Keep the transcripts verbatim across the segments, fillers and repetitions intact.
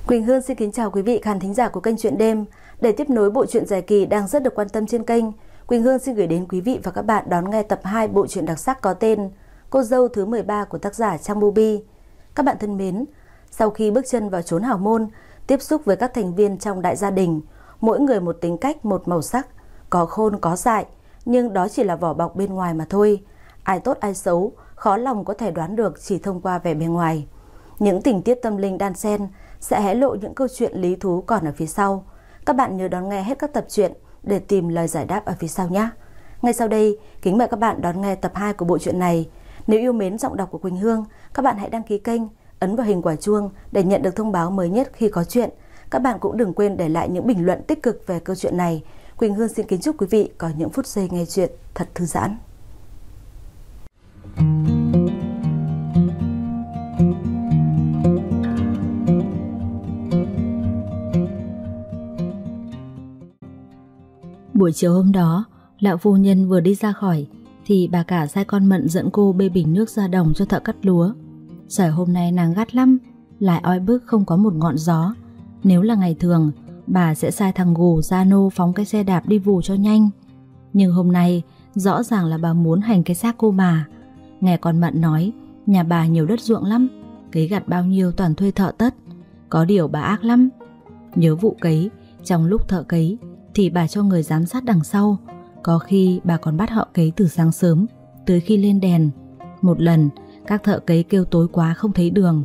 Quỳnh Hương xin kính chào quý vị khán thính giả của kênh Chuyện Đêm. Để tiếp nối bộ truyện dài kỳ đang rất được quan tâm trên kênh, Quỳnh Hương xin gửi đến quý vị và các bạn đón nghe tập hai bộ truyện đặc sắc có tên Cô dâu thứ mười ba của tác giả Trang Bubi. Các bạn thân mến, sau khi bước chân vào chốn hào môn, tiếp xúc với các thành viên trong đại gia đình, mỗi người một tính cách, một màu sắc, có khôn có dại, nhưng đó chỉ là vỏ bọc bên ngoài mà thôi. Ai tốt ai xấu, khó lòng có thể đoán được chỉ thông qua vẻ bề ngoài. Những tình tiết tâm linh đan xen sẽ hé lộ những câu chuyện lý thú còn ở phía sau. Các bạn nhớ đón nghe hết các tập truyện để tìm lời giải đáp ở phía sau nhé. Ngay sau đây, kính mời các bạn đón nghe tập hai của bộ truyện này. Nếu yêu mến giọng đọc của Quỳnh Hương, các bạn hãy đăng ký kênh, ấn vào hình quả chuông để nhận được thông báo mới nhất khi có chuyện. Các bạn cũng đừng quên để lại những bình luận tích cực về câu chuyện này. Quỳnh Hương xin kính chúc quý vị có những phút giây nghe chuyện thật thư giãn. Buổi chiều hôm đó, lão phu nhân vừa đi ra khỏi thì bà cả sai con Mận dẫn cô bê bình nước ra đồng cho thợ cắt lúa. Trời hôm nay nắng gắt lắm, lại oi bức không có một ngọn gió. Nếu là ngày thường, bà sẽ sai thằng Gù ra nô phóng cái xe đạp đi vù cho nhanh. Nhưng hôm nay, rõ ràng là bà muốn hành cái xác cô bà. Nghe con Mận nói, nhà bà nhiều đất ruộng lắm, cấy gặt bao nhiêu toàn thuê thợ tất. Có điều bà ác lắm. Nhớ vụ cấy, trong lúc thợ cấy thì bà cho người giám sát đằng sau. Có khi bà còn bắt họ cấy từ sáng sớm tới khi lên đèn. Một lần các thợ cấy kêu tối quá không thấy đường,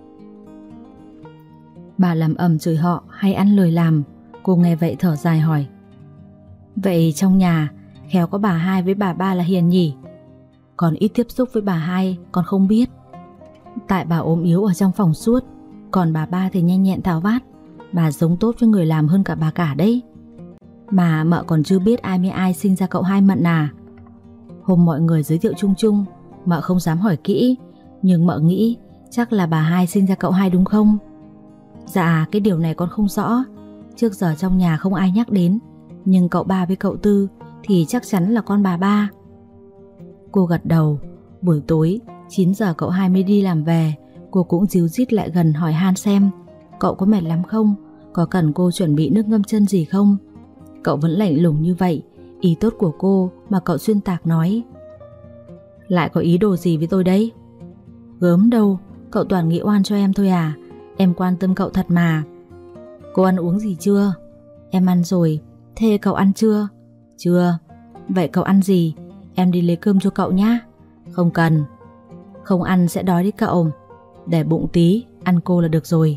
bà làm ầm chửi họ hay ăn lời làm. Cô nghe vậy thở dài hỏi: Vậy trong nhà khéo có bà hai với bà ba là hiền nhỉ? Còn ít tiếp xúc với bà hai con không biết. Tại bà ốm yếu ở trong phòng suốt, còn bà ba thì nhanh nhẹn tháo vát. Bà giống tốt với người làm hơn cả bà cả đấy. Mà mợ còn chưa biết ai mới ai sinh ra cậu hai Mận à? Hôm mọi người giới thiệu chung chung, mợ không dám hỏi kỹ, nhưng mợ nghĩ chắc là bà hai sinh ra cậu hai đúng không? Dạ cái điều này con không rõ, trước giờ trong nhà không ai nhắc đến. Nhưng cậu ba với cậu tư thì chắc chắn là con bà ba. Cô gật đầu. Buổi tối chín giờ cậu hai mới đi làm về. Cô cũng díu dít lại gần hỏi han xem cậu có mệt lắm không, có cần cô chuẩn bị nước ngâm chân gì không. Cậu vẫn lạnh lùng như vậy. Ý tốt của cô mà cậu xuyên tạc nói: Lại có ý đồ gì với tôi đấy? Gớm đâu, cậu toàn nghĩ oan cho em thôi à. Em quan tâm cậu thật mà. Cô ăn uống gì chưa? Em ăn rồi. Thế cậu ăn chưa? Chưa. Vậy cậu ăn gì? Em đi lấy cơm cho cậu nhá. Không cần. Không ăn sẽ đói đấy cậu. Để bụng tí, ăn cô là được rồi.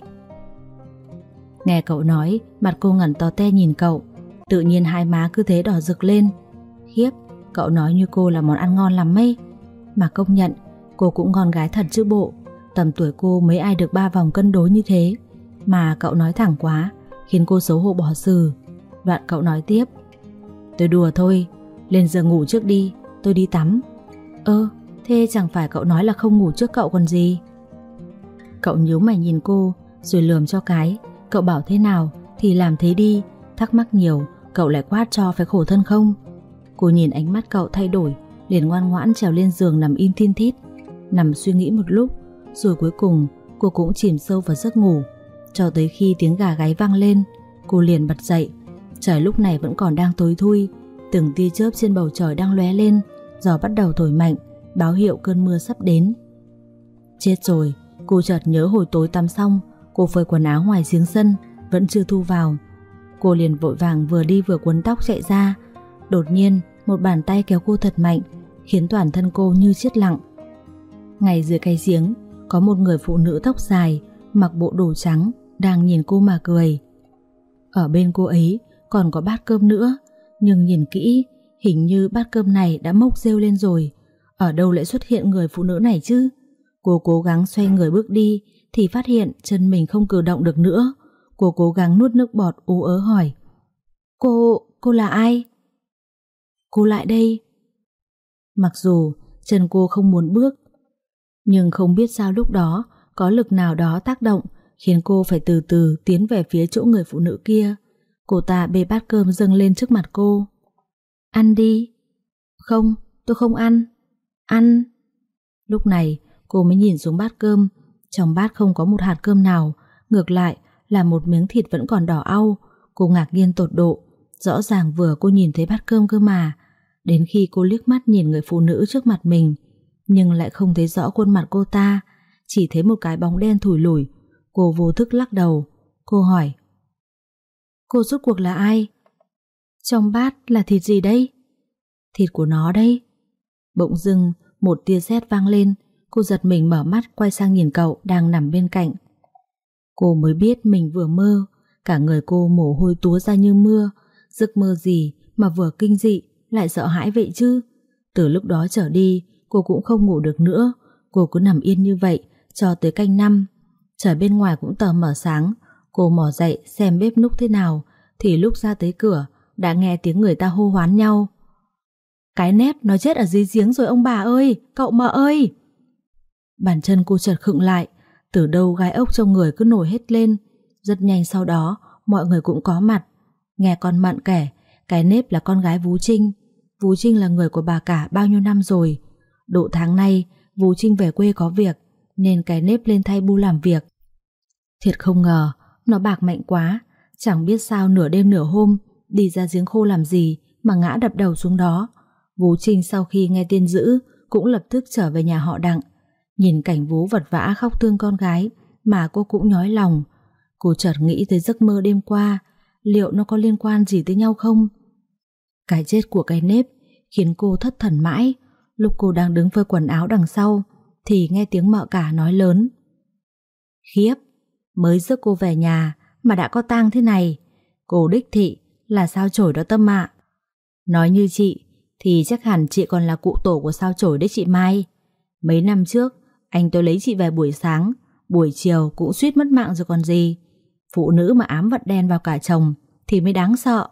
Nghe cậu nói, mặt cô ngẩn to te nhìn cậu. Tự nhiên hai má cứ thế đỏ rực lên. Khiếp, cậu nói như cô là món ăn ngon lắm ấy. Mà công nhận, cô cũng ngon gái thật chứ bộ. Tầm tuổi cô mấy ai được ba vòng cân đối như thế. Mà cậu nói thẳng quá, khiến cô xấu hổ bỏ sừ. Đoạn cậu nói tiếp: Tôi đùa thôi, lên giường ngủ trước đi, tôi đi tắm. Ơ, thế chẳng phải cậu nói là không ngủ trước cậu còn gì? Cậu nhíu mày nhìn cô, rồi lườm cho cái. Cậu bảo thế nào thì làm thế đi. Thắc mắc nhiều, cậu lại quát cho phải khổ thân không? Cô nhìn ánh mắt cậu thay đổi, liền ngoan ngoãn trèo lên giường nằm im thin thít. Nằm suy nghĩ một lúc, rồi cuối cùng cô cũng chìm sâu vào giấc ngủ. Cho tới khi tiếng gà gáy vang lên, cô liền bật dậy. Trời lúc này vẫn còn đang tối thui, từng tia chớp trên bầu trời đang lóe lên. Gió bắt đầu thổi mạnh, báo hiệu cơn mưa sắp đến. Chết rồi, cô chợt nhớ hồi tối tắm xong, cô phơi quần áo ngoài giếng sân vẫn chưa thu vào. Cô liền vội vàng vừa đi vừa quấn tóc chạy ra. Đột nhiên một bàn tay kéo cô thật mạnh, khiến toàn thân cô như chết lặng. Ngay dưới cái giếng có một người phụ nữ tóc dài, mặc bộ đồ trắng, đang nhìn cô mà cười. Ở bên cô ấy còn có bát cơm nữa, nhưng nhìn kỹ hình như bát cơm này đã mốc rêu lên rồi. Ở đâu lại xuất hiện người phụ nữ này chứ? Cô cố gắng xoay người bước đi thì phát hiện chân mình không cử động được nữa. Cô cố gắng nuốt nước bọt ú ớ hỏi: Cô, cô là ai? Cô lại đây. Mặc dù chân cô không muốn bước, nhưng không biết sao lúc đó có lực nào đó tác động khiến cô phải từ từ tiến về phía chỗ người phụ nữ kia. Cô ta bê bát cơm dâng lên trước mặt cô. Ăn đi. Không, tôi không ăn. Ăn. Lúc này cô mới nhìn xuống bát cơm. Trong bát không có một hạt cơm nào, ngược lại là một miếng thịt vẫn còn đỏ au. Cô ngạc nhiên tột độ. Rõ ràng vừa cô nhìn thấy bát cơm cơ mà. Đến khi cô liếc mắt nhìn người phụ nữ trước mặt mình, nhưng lại không thấy rõ khuôn mặt cô ta, chỉ thấy một cái bóng đen thủi lủi. Cô vô thức lắc đầu. Cô hỏi: Cô rốt cuộc là ai? Trong bát là thịt gì đây? Thịt của nó đây. Bỗng dưng một tia sét vang lên. Cô giật mình mở mắt quay sang nhìn cậu đang nằm bên cạnh. Cô mới biết mình vừa mơ. Cả người cô mồ hôi túa ra như mưa. Giấc mơ gì mà vừa kinh dị lại sợ hãi vậy chứ? Từ lúc đó trở đi cô cũng không ngủ được nữa. Cô cứ nằm yên như vậy cho tới canh năm. Trời bên ngoài cũng tờ mờ sáng. Cô mò dậy xem bếp núc thế nào, thì lúc ra tới cửa đã nghe tiếng người ta hô hoán nhau: Cái nếp nó chết ở dưới giếng rồi ông bà ơi, cậu mợ ơi. Bàn chân cô chợt khựng lại. Từ đâu gai ốc trong người cứ nổi hết lên. Rất nhanh sau đó mọi người cũng có mặt. Nghe con Mận kể, cái nếp là con gái Vú Trinh. Vú Trinh là người của bà cả bao nhiêu năm rồi. Độ tháng nay Vú Trinh về quê có việc, nên cái nếp lên thay bu làm việc. Thiệt không ngờ nó bạc mạnh quá. Chẳng biết sao nửa đêm nửa hôm đi ra giếng khô làm gì mà ngã đập đầu xuống đó. Vú Trinh sau khi nghe tin dữ cũng lập tức trở về nhà họ Đặng. Nhìn cảnh Vú vật vã khóc thương con gái mà cô cũng nhói lòng. Cô chợt nghĩ tới giấc mơ đêm qua, liệu nó có liên quan gì tới nhau không? Cái chết của cái nếp khiến cô thất thần mãi. Lúc cô đang đứng phơi quần áo đằng sau thì nghe tiếng mợ cả nói lớn: Khiếp, mới rước cô về nhà mà đã có tang thế này. Cô đích thị là sao chổi đó Tâm ạ. Nói như chị thì chắc hẳn chị còn là cụ tổ của sao chổi đấy chị Mai. Mấy năm trước anh tôi lấy chị về buổi sáng, buổi chiều cũng suýt mất mạng rồi còn gì. Phụ nữ mà ám vận đen vào cả chồng thì mới đáng sợ.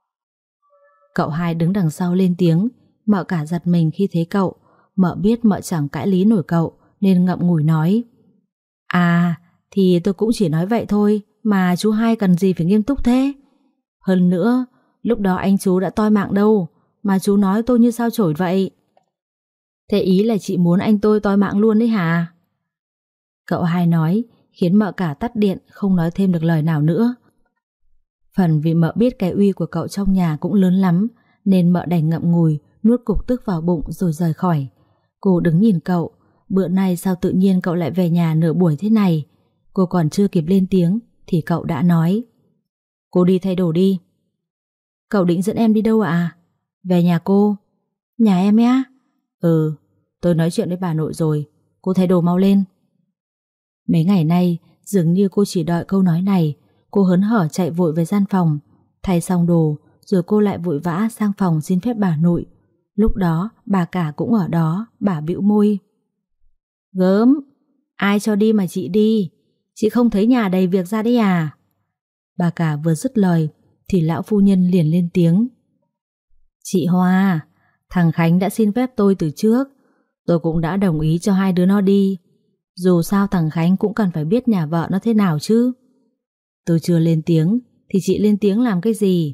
Cậu hai đứng đằng sau lên tiếng. Mợ cả giật mình khi thấy cậu. Mợ biết mợ chẳng cãi lý nổi cậu nên ngậm ngùi nói: À, thì tôi cũng chỉ nói vậy thôi, mà chú hai cần gì phải nghiêm túc thế. Hơn nữa, lúc đó anh chú đã toi mạng đâu mà chú nói tôi như sao chổi vậy. Thế ý là chị muốn anh tôi toi mạng luôn đấy hả? Cậu hai nói khiến mợ cả tắt điện, không nói thêm được lời nào nữa. Phần vì mợ biết cái uy của cậu trong nhà cũng lớn lắm, nên mợ đành ngậm ngùi, nuốt cục tức vào bụng rồi rời khỏi. Cô đứng nhìn cậu. Bữa nay sao tự nhiên cậu lại về nhà nửa buổi thế này? Cô còn chưa kịp lên tiếng thì cậu đã nói: Cô đi thay đồ đi. Cậu định dẫn em đi đâu ạ? Về nhà cô. Nhà em á? Ừ, tôi nói chuyện với bà nội rồi. Cô thay đồ mau lên. Mấy ngày nay dường như cô chỉ đợi câu nói này. Cô hớn hở chạy vội về gian phòng, thay xong đồ rồi cô lại vội vã sang phòng xin phép bà nội. Lúc đó bà cả cũng ở đó. Bà bĩu môi: Gớm, ai cho đi mà chị đi? Chị không thấy nhà đầy việc ra đấy à? Bà cả vừa dứt lời thì lão phu nhân liền lên tiếng: Chị Hoa, thằng Khánh đã xin phép tôi từ trước. Tôi cũng đã đồng ý cho hai đứa nó đi. Dù sao thằng Khánh cũng cần phải biết nhà vợ nó thế nào chứ. Tôi chưa lên tiếng thì chị lên tiếng làm cái gì?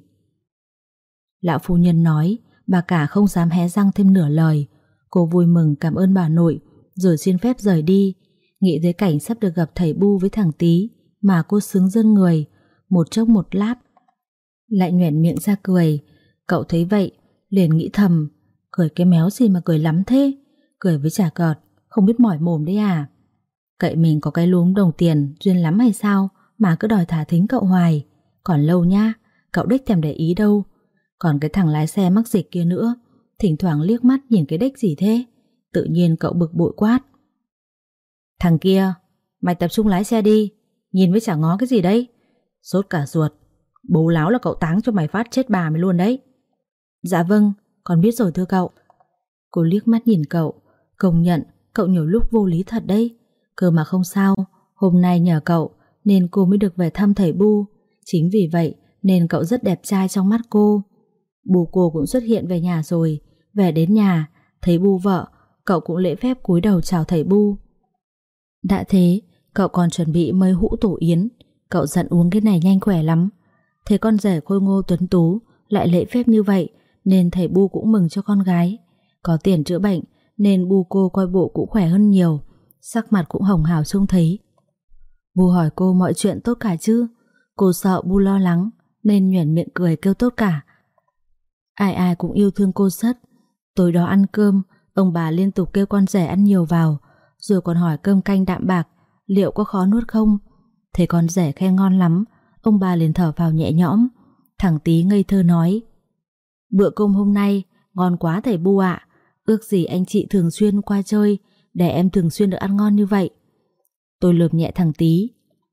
Lão phu nhân nói. Bà cả không dám hé răng thêm nửa lời. Cô vui mừng cảm ơn bà nội rồi xin phép rời đi. Nghĩ tới cảnh sắp được gặp thầy Bu với thằng Tý mà cô sướng rơn người. Một chốc một lát lại nhoẻn miệng ra cười. Cậu thấy vậy liền nghĩ thầm: Cười cái méo gì mà cười lắm thế? Cười với chả cợt, không biết mỏi mồm đấy à? Cậy mình có cái lúm đồng tiền duyên lắm hay sao mà cứ đòi thả thính cậu hoài. Còn lâu nha, cậu đếch thèm để ý đâu. Còn cái thằng lái xe mắc dịch kia nữa, thỉnh thoảng liếc mắt nhìn cái đếch gì thế. Tự nhiên cậu bực bội quát: Thằng kia, mày tập trung lái xe đi, nhìn với chả ngó cái gì đấy. Sốt cả ruột, bố láo là cậu táng cho mày phát chết bà mày luôn đấy. Dạ vâng, con biết rồi thưa cậu. Cô liếc mắt nhìn cậu. Công nhận cậu nhiều lúc vô lý thật đấy. Cơ mà không sao, hôm nay nhờ cậu nên cô mới được về thăm thầy Bu. Chính vì vậy nên cậu rất đẹp trai trong mắt cô. Bố cô cũng xuất hiện về nhà rồi. Về đến nhà thấy Bu vợ, cậu cũng lễ phép cúi đầu chào thầy Bu. Đã thế cậu còn chuẩn bị mây hũ tổ yến. Cậu dặn uống cái này nhanh khỏe lắm. Thấy con rể khôi ngô tuấn tú lại lễ phép như vậy nên thầy Bu cũng mừng cho con gái. Có tiền chữa bệnh nên Bu cô coi bộ cũng khỏe hơn nhiều. Sắc mặt cũng hồng hào trông thấy. Bu hỏi cô mọi chuyện tốt cả chứ. Cô sợ Bu lo lắng nên nhoẻn miệng cười kêu tốt cả. Ai ai cũng yêu thương cô rất. Tối đó ăn cơm, ông bà liên tục kêu con rể ăn nhiều vào, rồi còn hỏi cơm canh đạm bạc liệu có khó nuốt không. Thấy con rể khen ngon lắm, ông bà liền thở vào nhẹ nhõm. Thằng Tí ngây thơ nói: bữa cơm hôm nay ngon quá thầy Bu ạ. Ước gì anh chị thường xuyên qua chơi để em thường xuyên được ăn ngon như vậy. Tôi lườm nhẹ thằng Tí.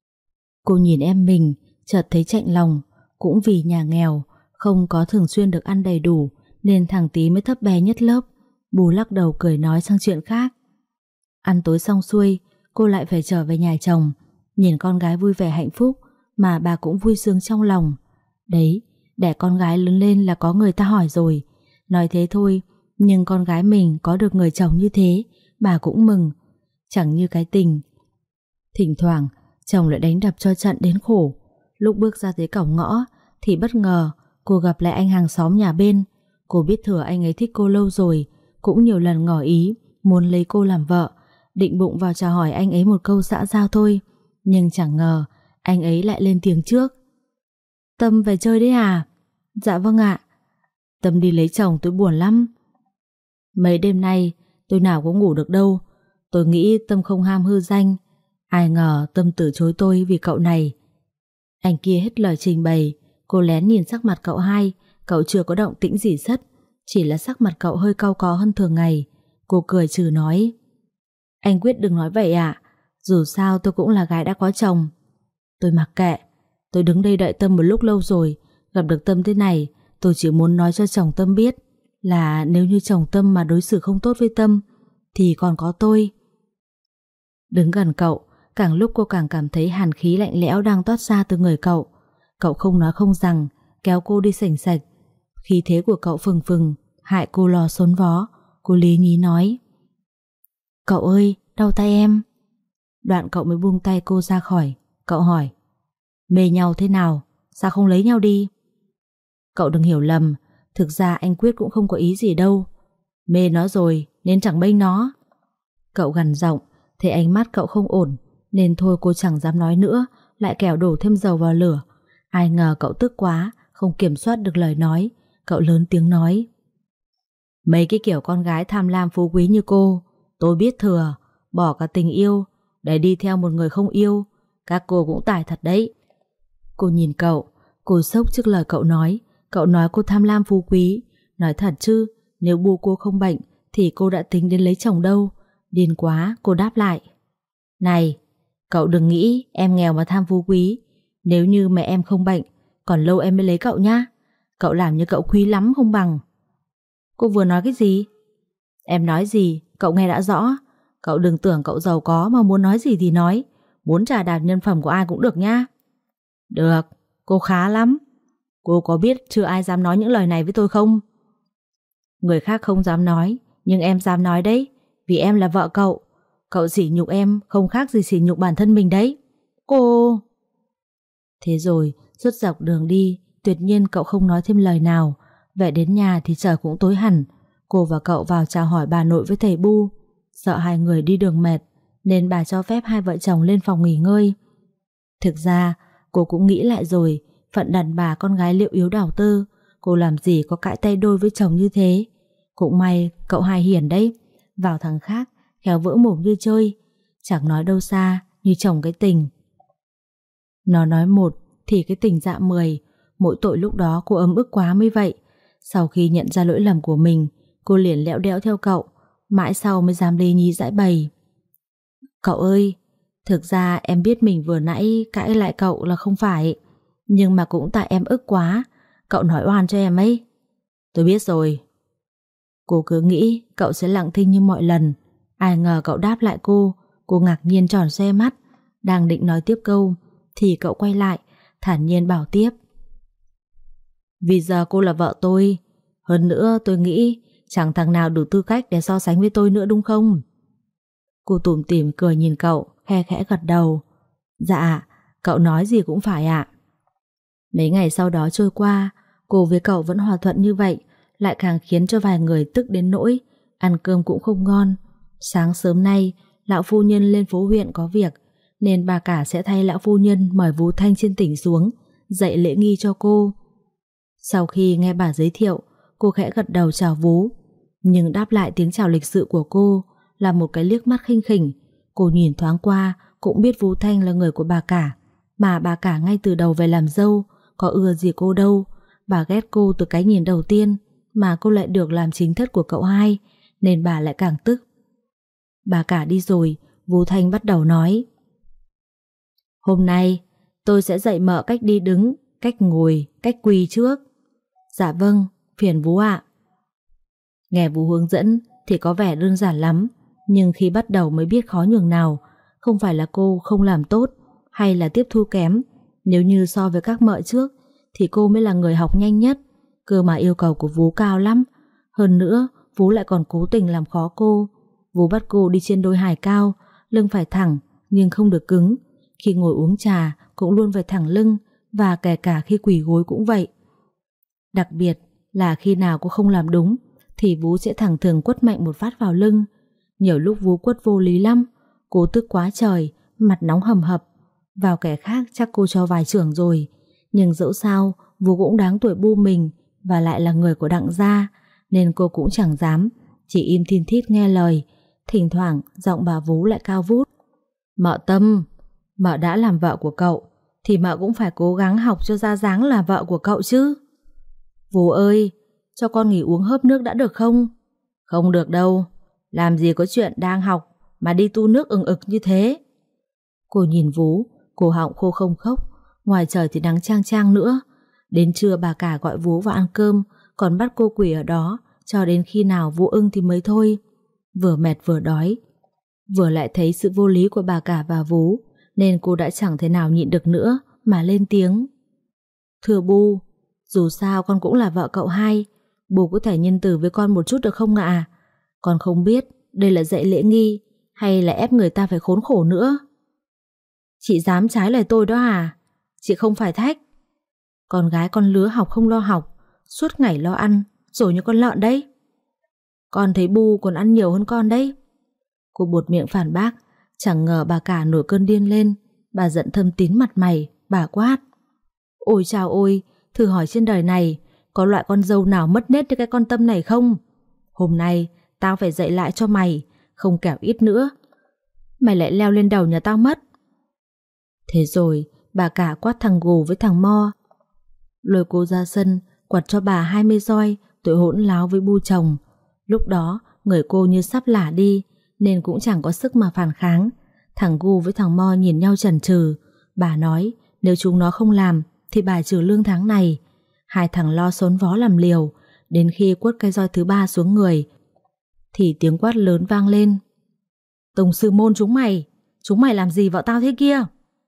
Cô nhìn em mình chợt thấy chạnh lòng. Cũng vì nhà nghèo, không có thường xuyên được ăn đầy đủ, nên thằng Tí mới thấp bé nhất lớp. Bu lắc đầu cười nói sang chuyện khác. Ăn tối xong xuôi, cô lại phải trở về nhà chồng. Nhìn con gái vui vẻ hạnh phúc mà bà cũng vui sướng trong lòng. Đấy, đẻ con gái lớn lên là có người ta hỏi rồi. Nói thế thôi, nhưng con gái mình có được người chồng như thế, bà cũng mừng. Chẳng như cái tình. Thỉnh thoảng, chồng lại đánh đập cho trận đến khổ. Lúc bước ra tới cổng ngõ thì bất ngờ cô gặp lại anh hàng xóm nhà bên. Cô biết thừa anh ấy thích cô lâu rồi, cũng nhiều lần ngỏ ý muốn lấy cô làm vợ, định bụng vào chào hỏi anh ấy một câu xã giao thôi. Nhưng chẳng ngờ anh ấy lại lên tiếng trước. Tâm về chơi đấy à? Dạ vâng ạ. Tâm đi lấy chồng tôi buồn lắm. Mấy đêm nay tôi nào có ngủ được đâu. Tôi nghĩ Tâm không ham hư danh. Ai ngờ Tâm từ chối tôi vì cậu này. Anh kia hết lời trình bày. Cô lén nhìn sắc mặt cậu hai. Cậu chưa có động tĩnh gì sất, chỉ là sắc mặt cậu hơi cau có hơn thường ngày. Cô cười trừ nói: anh Quyết đừng nói vậy ạ. Dù sao tôi cũng là gái đã có chồng. Tôi mặc kệ. Tôi đứng đây đợi Tâm một lúc lâu rồi. Gặp được Tâm thế này, tôi chỉ muốn nói cho chồng Tâm biết là nếu như chồng Tâm mà đối xử không tốt với Tâm thì còn có tôi. Đứng gần cậu, càng lúc cô càng cảm thấy hàn khí lạnh lẽo đang toát ra từ người cậu. Cậu không nói không rằng, kéo cô đi sành sạch. Khí thế của cậu phừng phừng, hại cô lo xốn vó. Cô lý nhí nói: cậu ơi, đau tay em. Đoạn cậu mới buông tay cô ra khỏi. Cậu hỏi: mê nhau thế nào, sao không lấy nhau đi? Cậu đừng hiểu lầm, thực ra anh Quyết cũng không có ý gì đâu. Mê nó rồi nên chẳng bênh nó. Cậu gằn giọng. Thấy ánh mắt cậu không ổn nên thôi cô chẳng dám nói nữa, lại kẻo đổ thêm dầu vào lửa. Ai ngờ cậu tức quá, không kiểm soát được lời nói. Cậu lớn tiếng nói: mấy cái kiểu con gái tham lam phú quý như cô tôi biết thừa. Bỏ cả tình yêu để đi theo một người không yêu, các cô cũng tài thật đấy. Cô nhìn cậu. Cô sốc trước lời cậu nói. Cậu nói cô tham lam phú quý. Nói thật chứ, nếu Bu cô không bệnh thì cô đã tính đến lấy chồng đâu. Điên quá, cô đáp lại: này, cậu đừng nghĩ em nghèo mà tham phú quý. Nếu như mẹ em không bệnh, còn lâu em mới lấy cậu nhá. Cậu làm như cậu quý lắm không bằng. Cô vừa nói cái gì? Em nói gì, cậu nghe đã rõ. Cậu đừng tưởng cậu giàu có mà muốn nói gì thì nói. Muốn trà đạp nhân phẩm của ai cũng được nhá. Được, cô khá lắm. Cô có biết chưa ai dám nói những lời này với tôi không? Người khác không dám nói, nhưng em dám nói đấy. Vì em là vợ cậu. Cậu sỉ nhục em không khác gì sỉ nhục bản thân mình đấy. Cô... Thế rồi, suốt dọc đường đi, tuyệt nhiên cậu không nói thêm lời nào. Về đến nhà thì trời cũng tối hẳn. Cô và cậu vào chào hỏi bà nội với thầy Bu. Sợ hai người đi đường mệt nên bà cho phép hai vợ chồng lên phòng nghỉ ngơi. Thực ra cô cũng nghĩ lại rồi, phận đàn bà con gái liệu yếu đảo tơ, cô làm gì có cãi tay đôi với chồng như thế. Cũng may cậu hai hiền đấy. Vào thằng khác khéo vỡ mồm như chơi. Chẳng nói đâu xa như chồng cái tình. Nó nói một thì cái tình dạ mười. Mỗi tội lúc đó cô ấm ức quá mới vậy. Sau khi nhận ra lỗi lầm của mình, cô liền lẽo đẽo theo cậu. Mãi sau mới dám lê nhí giải bày: cậu ơi, thực ra em biết mình vừa nãy cãi lại cậu là không phải, nhưng mà cũng tại em ức quá. Cậu nói oan cho em ấy. Tôi biết rồi. Cô cứ nghĩ cậu sẽ lặng thinh như mọi lần. Ai ngờ cậu đáp lại cô. Cô ngạc nhiên tròn xoe mắt. Đang định nói tiếp câu thì cậu quay lại, thản nhiên bảo tiếp: vì giờ cô là vợ tôi. Hơn nữa tôi nghĩ chẳng thằng nào đủ tư cách để so sánh với tôi nữa đúng không? Cô tủm tỉm cười nhìn cậu, khe khẽ gật đầu. Dạ, cậu nói gì cũng phải ạ. Mấy ngày sau đó trôi qua, cô với cậu vẫn hòa thuận như vậy, lại càng khiến cho vài người tức đến nỗi ăn cơm cũng không ngon. Sáng sớm nay, lão phu nhân lên phố huyện có việc, nên bà cả sẽ thay lão phu nhân mời Vũ Thanh trên tỉnh xuống dạy lễ nghi cho cô. Sau khi nghe bà giới thiệu, cô khẽ gật đầu chào Vú, nhưng đáp lại tiếng chào lịch sự của cô là một cái liếc mắt khinh khỉnh. Cô nhìn thoáng qua cũng biết Vũ Thanh là người của bà cả, mà bà cả ngay từ đầu về làm dâu có ưa gì cô đâu. Bà ghét cô từ cái nhìn đầu tiên, mà cô lại được làm chính thất của cậu hai, nên bà lại càng tức. Bà cả đi rồi, Vũ Thanh bắt đầu nói: Hôm nay tôi sẽ dạy mợ cách đi đứng, cách ngồi, cách quỳ trước. Dạ vâng, phiền Vú ạ. Nghe Vú hướng dẫn thì có vẻ đơn giản lắm, nhưng khi bắt đầu mới biết khó nhường nào. Không phải là cô không làm tốt hay là tiếp thu kém. Nếu như so với các mợ trước thì cô mới là người học nhanh nhất. Cơ mà yêu cầu của Vú cao lắm. Hơn nữa, Vú lại còn cố tình làm khó cô. Vú bắt cô đi trên đôi hài cao, lưng phải thẳng nhưng không được cứng. Khi ngồi uống trà cũng luôn phải thẳng lưng, và kể cả khi quỳ gối cũng vậy. Đặc biệt là khi nào cô không làm đúng thì Vú sẽ thẳng thừng quất mạnh một phát vào lưng. Nhiều lúc Vú quất vô lý lắm. Cô tức quá trời, mặt nóng hầm hập. Vào kẻ khác chắc cô cho vài chưởng rồi, nhưng dẫu sao Vú cũng đáng tuổi bu mình, và lại là người của Đặng gia, nên cô cũng chẳng dám, chỉ im thin thít nghe lời. Thỉnh thoảng giọng bà Vú lại cao vút: Mợ Tâm, mợ đã làm vợ của cậu thì mợ cũng phải cố gắng học cho ra dáng là vợ của cậu chứ. Vú ơi, cho con nghỉ uống hớp nước đã được không? Không được đâu, làm gì có chuyện đang học mà đi tu nước ừng ực như thế. Cô nhìn Vú, cổ họng khô không khốc, ngoài trời thì nắng chang chang nữa. Đến trưa bà cả gọi Vú vào ăn cơm, còn bắt cô quỳ ở đó cho đến khi nào Vú ưng thì mới thôi. Vừa mệt vừa đói, vừa lại thấy sự vô lý của bà cả và Vú, nên cô đã chẳng thể nào nhịn được nữa mà lên tiếng: Thưa Bu, dù sao con cũng là vợ cậu hai, Bu có thể nhân từ với con một chút được không ạ? Con không biết đây là dạy lễ nghi hay là ép người ta phải khốn khổ nữa. Chị dám trái lời tôi đó à? Chị không phải thách. Con gái con lứa học không lo học, suốt ngày lo ăn, rồi như con lợn đấy. Con thấy Bu còn ăn nhiều hơn con đấy. Cô buột miệng phản bác. Chẳng ngờ bà cả nổi cơn điên lên. Bà giận thâm tín mặt mày. Bà quát: Ôi chào ôi, thử hỏi trên đời này có loại con dâu nào mất nết như cái con Tâm này không? Hôm nay tao phải dạy lại cho mày, không kẻo ít nữa mày lại leo lên đầu nhà tao mất. Thế rồi bà cả quát thằng Gù với thằng Mo, lôi cô ra sân quật cho bà hai mươi roi, tội hỗn láo với Bu chồng. Lúc đó người cô như sắp lả đi, nên cũng chẳng có sức mà phản kháng. Thằng Gu với thằng Mo nhìn nhau chần chừ. Bà nói nếu chúng nó không làm thì bà trừ lương tháng này. Hai thằng lo xốn vó làm liều. Đến khi quất cây roi thứ ba xuống người thì tiếng quát lớn vang lên: Tông sư môn chúng mày, chúng mày làm gì vợ tao thế kia?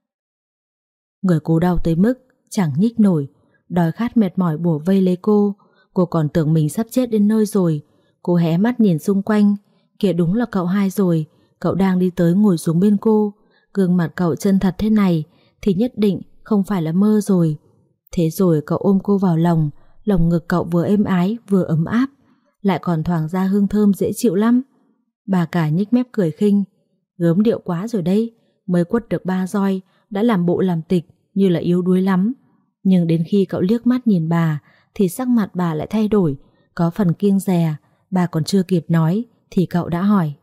Người cô đau tới mức chẳng nhích nổi, đói khát mệt mỏi bủa vây lấy cô. Cô còn tưởng mình sắp chết đến nơi rồi. Cô hé mắt nhìn xung quanh. Kìa, đúng là cậu hai rồi. Cậu đang đi tới ngồi xuống bên cô. Gương mặt cậu chân thật thế này thì nhất định không phải là mơ rồi. Thế rồi cậu ôm cô vào lòng. Lòng ngực cậu vừa êm ái vừa ấm áp, lại còn thoảng ra hương thơm dễ chịu lắm. Bà cả nhếch mép cười khinh: Gớm điệu quá rồi đấy, mới quất được ba roi đã làm bộ làm tịch như là yếu đuối lắm. Nhưng đến khi cậu liếc mắt nhìn bà thì sắc mặt bà lại thay đổi, có phần kiêng dè. Bà còn chưa kịp nói thì cậu đã hỏi: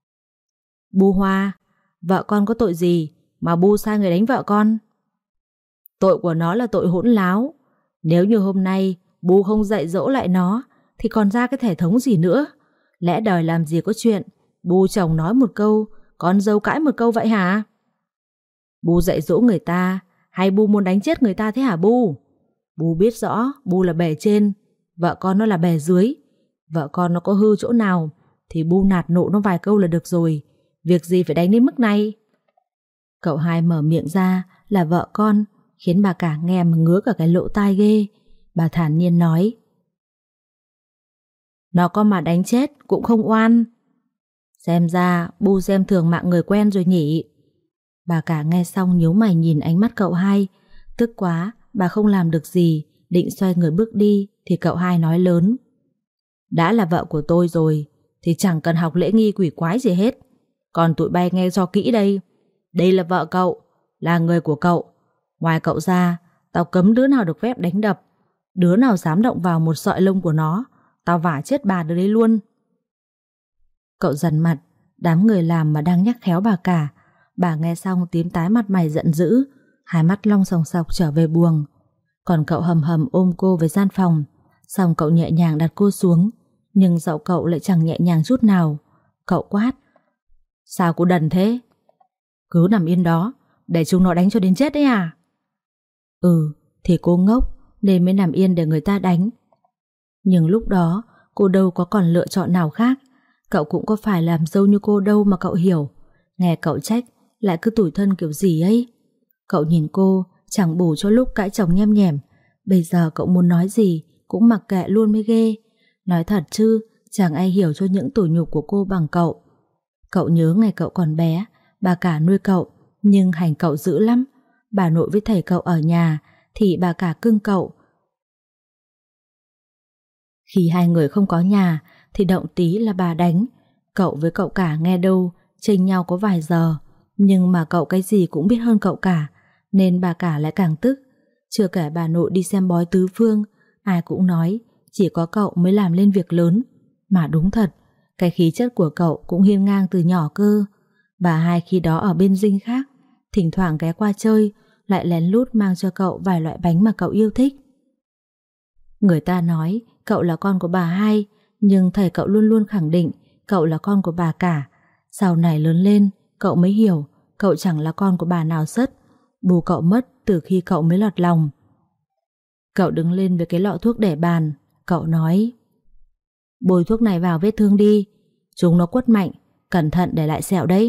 Bu Hoa, vợ con có tội gì mà Bu sai người đánh vợ con? Tội của nó là tội hỗn láo. Nếu như hôm nay Bu không dạy dỗ lại nó thì còn ra cái thể thống gì nữa. Lẽ đời làm gì có chuyện Bu chồng nói một câu, con dâu cãi một câu vậy hả? Bu dạy dỗ người ta hay Bu muốn đánh chết người ta thế hả Bu? Bu biết rõ Bu là bề trên, vợ con nó là bề dưới. Vợ con nó có hư chỗ nào thì Bu nạt nộ nó vài câu là được rồi. Việc gì phải đánh đến mức này? Cậu hai mở miệng ra là vợ con, khiến bà cả nghe mà ngứa cả cái lỗ tai ghê. Bà thản nhiên nói: Nó có mà đánh chết cũng không oan. Xem ra Bu xem thường mạng người quen rồi nhỉ? Bà cả nghe xong nhíu mày nhìn ánh mắt cậu hai. Tức quá, bà không làm được gì, định xoay người bước đi thì cậu hai nói lớn: Đã là vợ của tôi rồi thì chẳng cần học lễ nghi quỷ quái gì hết. Còn tụi bay nghe cho kỹ đây. Đây là vợ cậu, là người của cậu. Ngoài cậu ra, tao cấm đứa nào được phép đánh đập. Đứa nào dám động vào một sợi lông của nó, tao vả chết bà đứa đấy luôn. Cậu dần mặt, đám người làm mà đang nhắc khéo bà cả. Bà nghe xong tím tái mặt mày giận dữ, hai mắt long sòng sọc trở về buồng. Còn cậu hầm hầm ôm cô về gian phòng. Xong cậu nhẹ nhàng đặt cô xuống, nhưng giọng cậu lại chẳng nhẹ nhàng chút nào. Cậu quát: Sao cô đần thế? Cứ nằm yên đó, để chúng nó đánh cho đến chết đấy à? Ừ, thì cô ngốc nên mới nằm yên để người ta đánh. Nhưng lúc đó cô đâu có còn lựa chọn nào khác. Cậu cũng có phải làm dâu như cô đâu mà cậu hiểu. Nghe cậu trách lại cứ tủi thân kiểu gì ấy. Cậu nhìn cô chẳng bù cho lúc cãi chồng nhem nhẻm. Bây giờ cậu muốn nói gì cũng mặc kệ luôn mới ghê. Nói thật chứ chẳng ai hiểu cho những tủi nhục của cô bằng cậu. Cậu nhớ ngày cậu còn bé, bà cả nuôi cậu nhưng hành cậu dữ lắm. Bà nội với thầy cậu ở nhà thì bà cả cưng cậu. Khi hai người không có nhà thì động tí là bà đánh. Cậu với cậu cả nghe đâu chênh nhau có vài giờ, nhưng mà cậu cái gì cũng biết hơn cậu cả, nên bà cả lại càng tức. Chưa kể bà nội đi xem bói tứ phương, ai cũng nói chỉ có cậu mới làm lên việc lớn. Mà đúng thật, cái khí chất của cậu cũng hiên ngang từ nhỏ cơ. Bà hai khi đó ở bên dinh khác, thỉnh thoảng ghé qua chơi, lại lén lút mang cho cậu vài loại bánh mà cậu yêu thích. Người ta nói cậu là con của bà hai, nhưng thầy cậu luôn luôn khẳng định cậu là con của bà cả. Sau này lớn lên, cậu mới hiểu cậu chẳng là con của bà nào sất. Bù cậu mất từ khi cậu mới lọt lòng. Cậu đứng lên với cái lọ thuốc để bàn. Cậu nói: Bôi thuốc này vào vết thương đi, chúng nó quất mạnh, cẩn thận để lại sẹo đấy.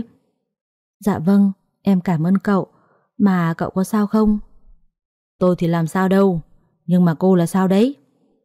Dạ vâng, em cảm ơn cậu. Mà cậu có sao không? Tôi thì làm sao đâu, nhưng mà cô là sao đấy?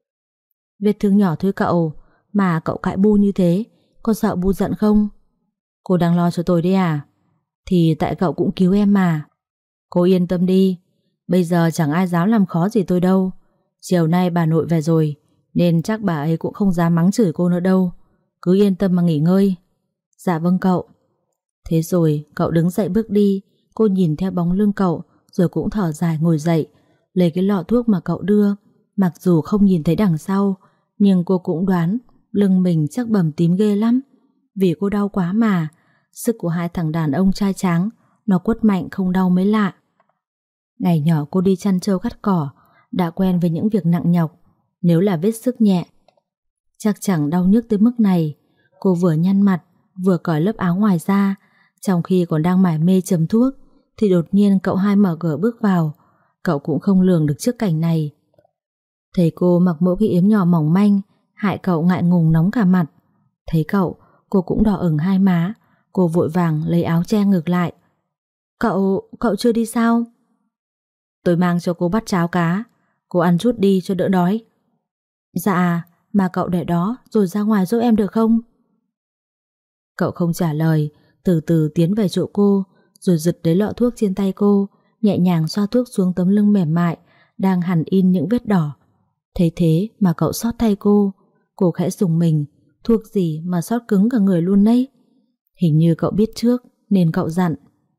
Vết thương nhỏ thôi cậu, mà cậu cãi bu như thế, có sợ bu giận không? Cô đang lo cho tôi đấy à? Thì tại cậu cũng cứu em mà. Cô yên tâm đi, bây giờ chẳng ai dám làm khó gì tôi đâu. Chiều nay bà nội về rồi, nên chắc bà ấy cũng không dám mắng chửi cô nữa đâu. Cứ yên tâm mà nghỉ ngơi. Dạ vâng cậu. Thế rồi cậu đứng dậy bước đi. Cô nhìn theo bóng lưng cậu, rồi cũng thở dài ngồi dậy, lấy cái lọ thuốc mà cậu đưa. Mặc dù không nhìn thấy đằng sau, nhưng cô cũng đoán lưng mình chắc bầm tím ghê lắm. Vì cô đau quá mà. Sức của hai thằng đàn ông trai tráng, nó quất mạnh không đau mới lạ. Ngày nhỏ cô đi chăn trâu cắt cỏ, đã quen với những việc nặng nhọc. Nếu là vết sức nhẹ, chắc chẳng đau nhức tới mức này. Cô vừa nhăn mặt, vừa cởi lớp áo ngoài ra. Trong khi còn đang mải mê chấm thuốc, thì đột nhiên cậu hai mở cửa bước vào. Cậu cũng không lường được trước cảnh này. Thấy cô mặc mỗi cái yếm nhỏ mỏng manh, hại cậu ngại ngùng nóng cả mặt. Thấy cậu, cô cũng đỏ ửng hai má. Cô vội vàng lấy áo che ngược lại. Cậu, cậu chưa đi sao? Tôi mang cho cô bát cháo cá, cô ăn chút đi cho đỡ đói. Dạ, mà cậu để đó rồi ra ngoài giúp em được không? Cậu không trả lời, từ từ tiến về chỗ cô, rồi giật lấy lọ thuốc trên tay cô, nhẹ nhàng xoa thuốc xuống tấm lưng mềm mại đang hằn in những vết đỏ. Thấy thế mà cậu xót tay cô. Cô khẽ rùng mình, thuốc gì mà xót cứng cả người luôn đấy. Hình như cậu biết trước nên cậu dặn: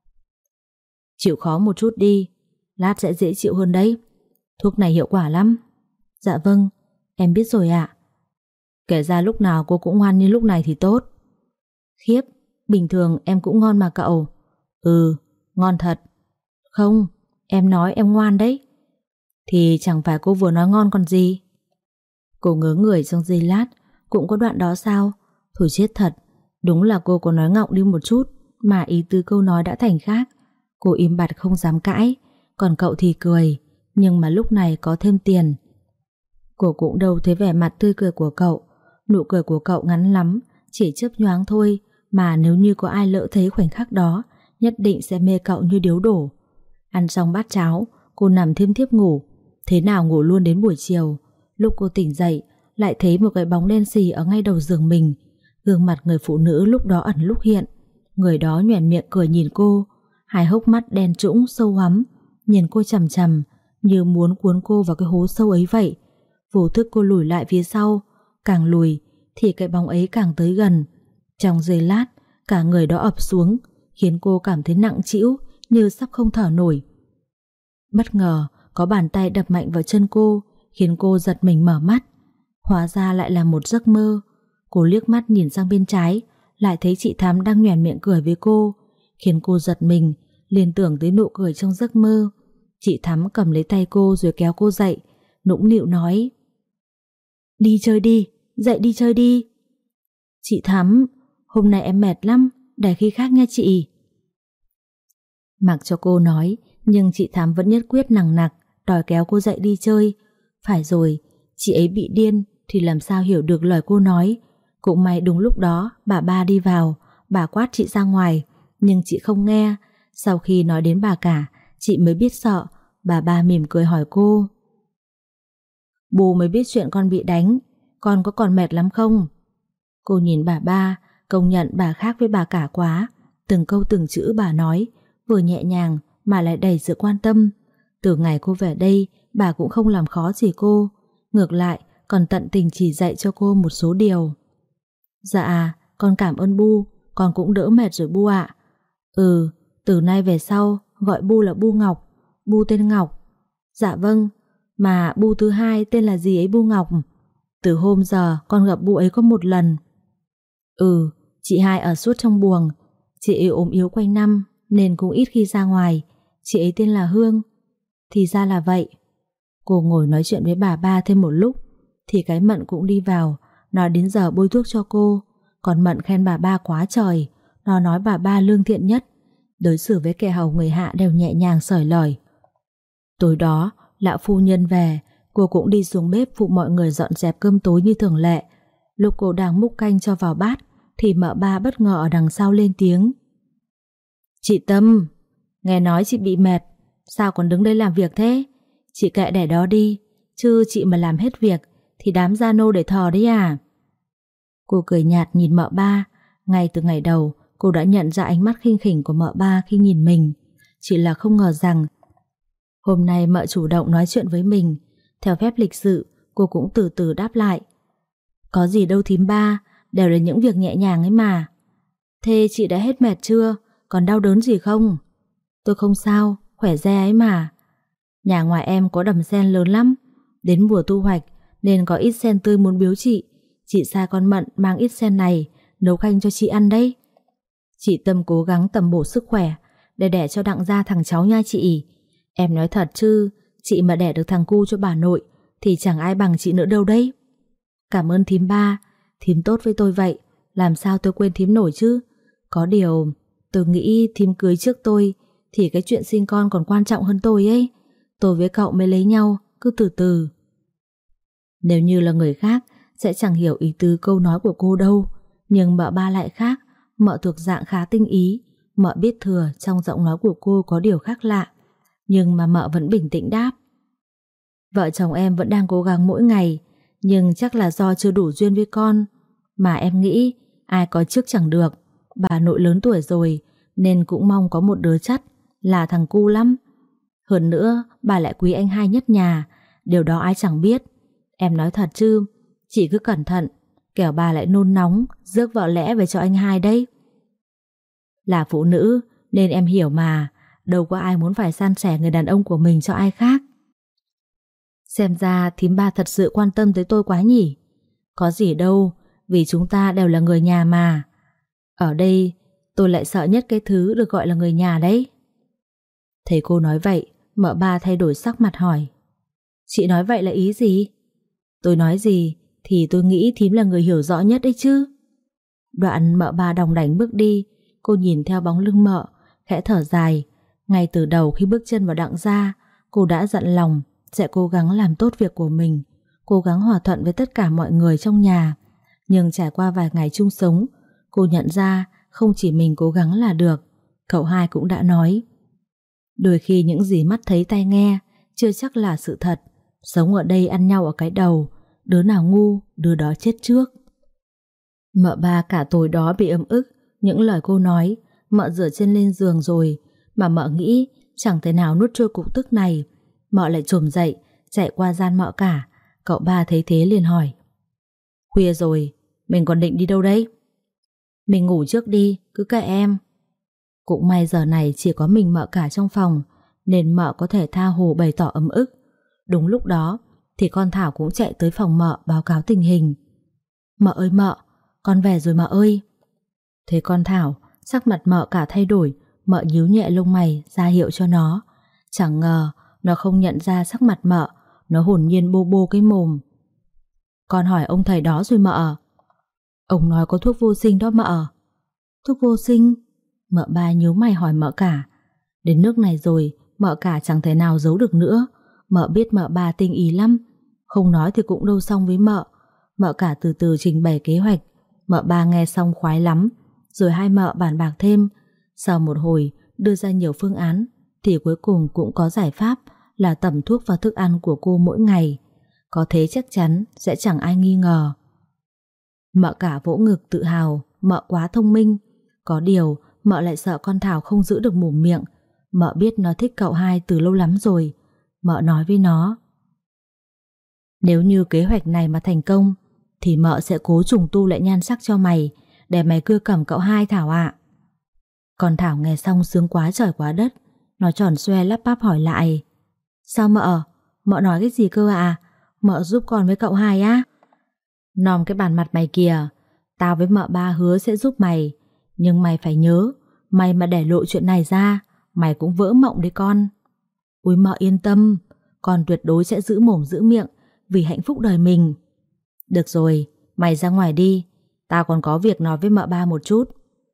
Chịu khó một chút đi, lát sẽ dễ chịu hơn đấy. Thuốc này hiệu quả lắm. Dạ vâng, em biết rồi ạ. Kể ra lúc nào cô cũng ngoan như lúc này thì tốt. Khiếp, bình thường em cũng ngon mà cậu. Ừ, ngon thật. Không, em nói em ngoan đấy. Thì chẳng phải cô vừa nói ngon còn gì. Cô ngớ người trong giây lát. Cũng có đoạn đó sao? Thôi chết thật, đúng là cô có nói ngọng đi một chút mà ý tứ câu nói đã thành khác. Cô im bặt không dám cãi. Còn cậu thì cười, nhưng mà lúc này có thêm tiền. Cô cũng đâu thấy vẻ mặt tươi cười của cậu. Nụ cười của cậu ngắn lắm, chỉ chớp nhoáng thôi, mà nếu như có ai lỡ thấy khoảnh khắc đó, nhất định sẽ mê cậu như điếu đổ. Ăn xong bát cháo, cô nằm thêm thiếp ngủ. Thế nào ngủ luôn đến buổi chiều. Lúc cô tỉnh dậy, lại thấy một cái bóng đen xì ở ngay đầu giường mình. Gương mặt người phụ nữ lúc đó ẩn lúc hiện. Người đó nhoẻn miệng cười nhìn cô, hai hốc mắt đen trũng sâu hoắm, nhìn cô chằm chằm như muốn cuốn cô vào cái hố sâu ấy vậy. Vô thức cô lùi lại phía sau. Càng lùi thì cái bóng ấy càng tới gần. Trong giây lát, cả người đó ập xuống, khiến cô cảm thấy nặng trĩu như sắp không thở nổi. Bất ngờ có bàn tay đập mạnh vào chân cô, khiến cô giật mình mở mắt. Hóa ra lại là một giấc mơ. Cô liếc mắt nhìn sang bên trái, lại thấy chị Thắm đang nhoẻn miệng cười với cô, khiến cô giật mình, liền tưởng tới nụ cười trong giấc mơ. Chị Thắm cầm lấy tay cô rồi kéo cô dậy, nũng nịu nói: "Đi chơi đi, dậy đi chơi đi." "Chị Thắm, hôm nay em mệt lắm, để khi khác nha chị." Mặc cho cô nói, nhưng chị Thắm vẫn nhất quyết nằng nặc đòi kéo cô dậy đi chơi. Phải rồi, chị ấy bị điên thì làm sao hiểu được lời cô nói. Cũng may đúng lúc đó bà ba đi vào, bà quát chị ra ngoài, nhưng chị không nghe. Sau khi nói đến bà cả, chị mới biết sợ. Bà ba mỉm cười hỏi cô: "Bố mới biết chuyện con bị đánh, con có còn mệt lắm không?" Cô nhìn bà ba, công nhận bà khác với bà cả quá. Từng câu từng chữ bà nói vừa nhẹ nhàng mà lại đầy sự quan tâm. Từ ngày cô về đây, bà cũng không làm khó gì cô, ngược lại còn tận tình chỉ dạy cho cô một số điều. "Dạ, con cảm ơn Bu, con cũng đỡ mệt rồi Bu ạ." "Ừ, từ nay về sau gọi Bu là Bu Ngọc, Bu tên Ngọc." "Dạ vâng, mà Bu thứ hai tên là gì ấy Bu Ngọc?" "Từ hôm giờ con gặp Bu ấy có một lần." "Ừ, chị hai ở suốt trong buồng, chị ấy ốm yếu quanh năm nên cũng ít khi ra ngoài. Chị ấy tên là Hương." "Thì ra là vậy." Cô ngồi nói chuyện với bà ba thêm một lúc thì cái Mận cũng đi vào, nói đến giờ bôi thuốc cho cô. Còn Mận khen bà ba quá trời, nó nói bà ba lương thiện nhất, đối xử với kẻ hầu người hạ đều nhẹ nhàng xởi lởi. Tối đó lão phu nhân về, cô cũng đi xuống bếp phụ mọi người dọn dẹp cơm tối như thường lệ. Lúc cô đang múc canh cho vào bát thì mợ ba bất ngờ ở đằng sau lên tiếng: "Chị Tâm, nghe nói chị bị mệt, sao còn đứng đây làm việc thế? Chị kệ để đó đi, chứ chị mà làm hết việc thì đám gia nô để thờ đấy à?" Cô cười nhạt nhìn mợ ba. Ngay từ ngày đầu cô đã nhận ra ánh mắt khinh khỉnh của mợ ba khi nhìn mình. Chỉ là không ngờ rằng hôm nay mợ chủ động nói chuyện với mình. Theo phép lịch sự, cô cũng từ từ đáp lại: "Có gì đâu thím ba, đều là những việc nhẹ nhàng ấy mà." "Thế chị đã hết mệt chưa? Còn đau đớn gì không?" "Tôi không sao, khỏe re ấy mà. Nhà ngoài em có đầm sen lớn lắm, đến mùa thu hoạch nên có ít sen tươi muốn biếu chị. Chị sai con Mận mang ít sen này nấu canh cho chị ăn đấy." "Chị Tâm cố gắng tầm bổ sức khỏe để đẻ cho đặng ra thằng cháu nha chị. Em nói thật chứ, chị mà đẻ được thằng cu cho bà nội thì chẳng ai bằng chị nữa đâu đấy." "Cảm ơn thím ba, thím tốt với tôi vậy, làm sao tôi quên thím nổi chứ. Có điều tôi nghĩ thím cưới trước tôi thì cái chuyện sinh con còn quan trọng hơn tôi ấy. Tôi với cậu mới lấy nhau, cứ từ từ." Nếu như là người khác sẽ chẳng hiểu ý tứ câu nói của cô đâu, nhưng mợ ba lại khác. Mợ thuộc dạng khá tinh ý. Mợ biết thừa trong giọng nói của cô có điều khác lạ, nhưng mà mợ vẫn bình tĩnh đáp: "Vợ chồng em vẫn đang cố gắng mỗi ngày, nhưng chắc là do chưa đủ duyên với con. Mà em nghĩ ai có trước chẳng được. Bà nội lớn tuổi rồi nên cũng mong có một đứa chắt là thằng cu lắm. Hơn nữa bà lại quý anh hai nhất nhà, điều đó ai chẳng biết. Em nói thật chứ, chị cứ cẩn thận, kẻo bà lại nôn nóng rước vợ lẽ về cho anh hai đấy." Là phụ nữ nên em hiểu mà, đâu có ai muốn phải san sẻ người đàn ông của mình cho ai khác. Xem ra thím ba thật sự quan tâm tới tôi quá nhỉ. Có gì đâu, vì chúng ta đều là người nhà mà. Ở đây tôi lại sợ nhất cái thứ được gọi là người nhà đấy. Thấy cô nói vậy, mợ ba thay đổi sắc mặt hỏi: "Chị nói vậy là ý gì?" "Tôi nói gì thì tôi nghĩ thím là người hiểu rõ nhất đấy chứ." Đoạn mợ ba đòng đảnh bước đi. Cô nhìn theo bóng lưng mợ, khẽ thở dài. Ngay từ đầu khi bước chân vào đặng gia, cô đã dặn lòng sẽ cố gắng làm tốt việc của mình, cố gắng hòa thuận với tất cả mọi người trong nhà. Nhưng trải qua vài ngày chung sống, cô nhận ra không chỉ mình cố gắng là được. Cậu hai cũng đã nói, đôi khi những gì mắt thấy tai nghe chưa chắc là sự thật. Sống ở đây ăn nhau ở cái đầu, đứa nào ngu đứa đó chết trước. Mợ ba cả tối đó bị ấm ức những lời cô nói. Mợ rửa chân lên giường rồi mà mợ nghĩ chẳng thể nào nuốt trôi cục tức này. Mợ lại trồm dậy chạy qua gian mợ cả. Cậu ba thấy thế liền hỏi, khuya rồi, mình còn định đi đâu đấy? Mình ngủ trước đi, cứ kệ em. Cũng may giờ này chỉ có mình Mợ Cả trong phòng, nên Mợ có thể tha hồ bày tỏ ấm ức. Đúng lúc đó thì con Thảo cũng chạy tới phòng Mợ báo cáo tình hình. Mợ ơi Mợ, con về rồi Mợ ơi. Thế con Thảo, sắc mặt Mợ Cả thay đổi. Mợ nhíu nhẹ lông mày ra hiệu cho nó. Chẳng ngờ nó không nhận ra sắc mặt Mợ. Nó hồn nhiên bô bô cái mồm. Con hỏi ông thầy đó rồi Mợ. Ông nói có thuốc vô sinh đó Mợ. Thuốc vô sinh? Mợ Ba nhíu mày hỏi Mợ Cả. Đến nước này rồi, Mợ Cả chẳng thể nào giấu được nữa. Mợ biết Mợ Ba tinh ý lắm, không nói thì cũng đâu xong với Mợ. Mợ Cả từ từ trình bày kế hoạch. Mợ Ba nghe xong khoái lắm. Rồi hai mợ bàn bạc thêm. Sau một hồi đưa ra nhiều phương án, thì cuối cùng cũng có giải pháp là tẩm thuốc vào thức ăn của cô mỗi ngày. Có thế chắc chắn sẽ chẳng ai nghi ngờ. Mợ Cả vỗ ngực tự hào. Mợ quá thông minh. Có điều Mợ lại sợ con Thảo không giữ được mồm miệng. Mợ biết nó thích cậu hai từ lâu lắm rồi. Mợ nói với nó, nếu như kế hoạch này mà thành công thì Mợ sẽ cố trùng tu lại nhan sắc cho mày, để mày cưa cẩm cậu hai Thảo ạ. Con Thảo nghe xong sướng quá trời quá đất. Nó tròn xoe lắp bắp hỏi lại, sao Mợ? Mợ nói cái gì cơ à? Mợ giúp con với cậu hai á? Nòm cái bàn mặt mày kìa. Tao với Mợ Ba hứa sẽ giúp mày, nhưng mày phải nhớ, mày mà để lộ chuyện này ra, mày cũng vỡ mộng đấy con. Ui Mợ yên tâm, con tuyệt đối sẽ giữ mồm giữ miệng vì hạnh phúc đời mình. Được rồi, mày ra ngoài đi, tao còn có việc nói với Mợ Ba một chút.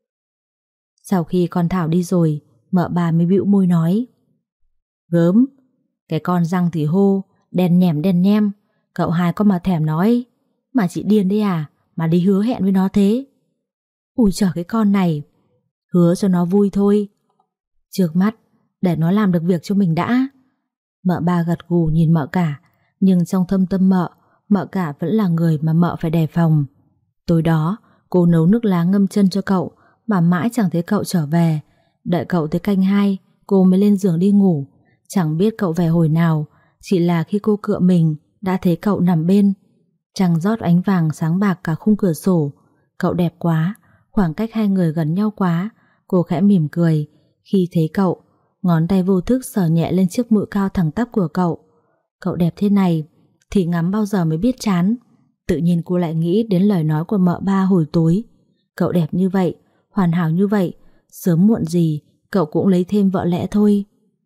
Sau khi con Thảo đi rồi, Mợ Ba mới bĩu môi nói, gớm, cái con răng thì hô, đen nhèm đen nhem, cậu hai có mà thèm nói. Mà chị điên đấy à, mà đi hứa hẹn với nó thế? Ui trời cái con này, hứa cho nó vui thôi, trước mắt để nó làm được việc cho mình đã. Mợ Ba gật gù nhìn Mợ Cả, nhưng trong thâm tâm Mợ, Mợ Cả vẫn là người mà Mợ phải đề phòng. Tối đó cô nấu nước lá ngâm chân cho cậu, mà mãi chẳng thấy cậu trở về. Đợi cậu tới canh hai, cô mới lên giường đi ngủ. Chẳng biết cậu về hồi nào, chỉ là khi cô cựa mình đã thấy cậu nằm bên. Trăng rót ánh vàng sáng bạc cả khung cửa sổ. Cậu đẹp quá, khoảng cách hai người gần nhau quá. Cô khẽ mỉm cười khi thấy cậu, ngón tay vô thức sờ nhẹ lên chiếc mũi cao thẳng tắp của cậu. Cậu đẹp thế này thì ngắm bao giờ mới biết chán. Tự nhiên cô lại nghĩ đến lời nói của Mợ Ba hồi tối. Cậu đẹp như vậy, hoàn hảo như vậy, sớm muộn gì cậu cũng lấy thêm vợ lẽ thôi.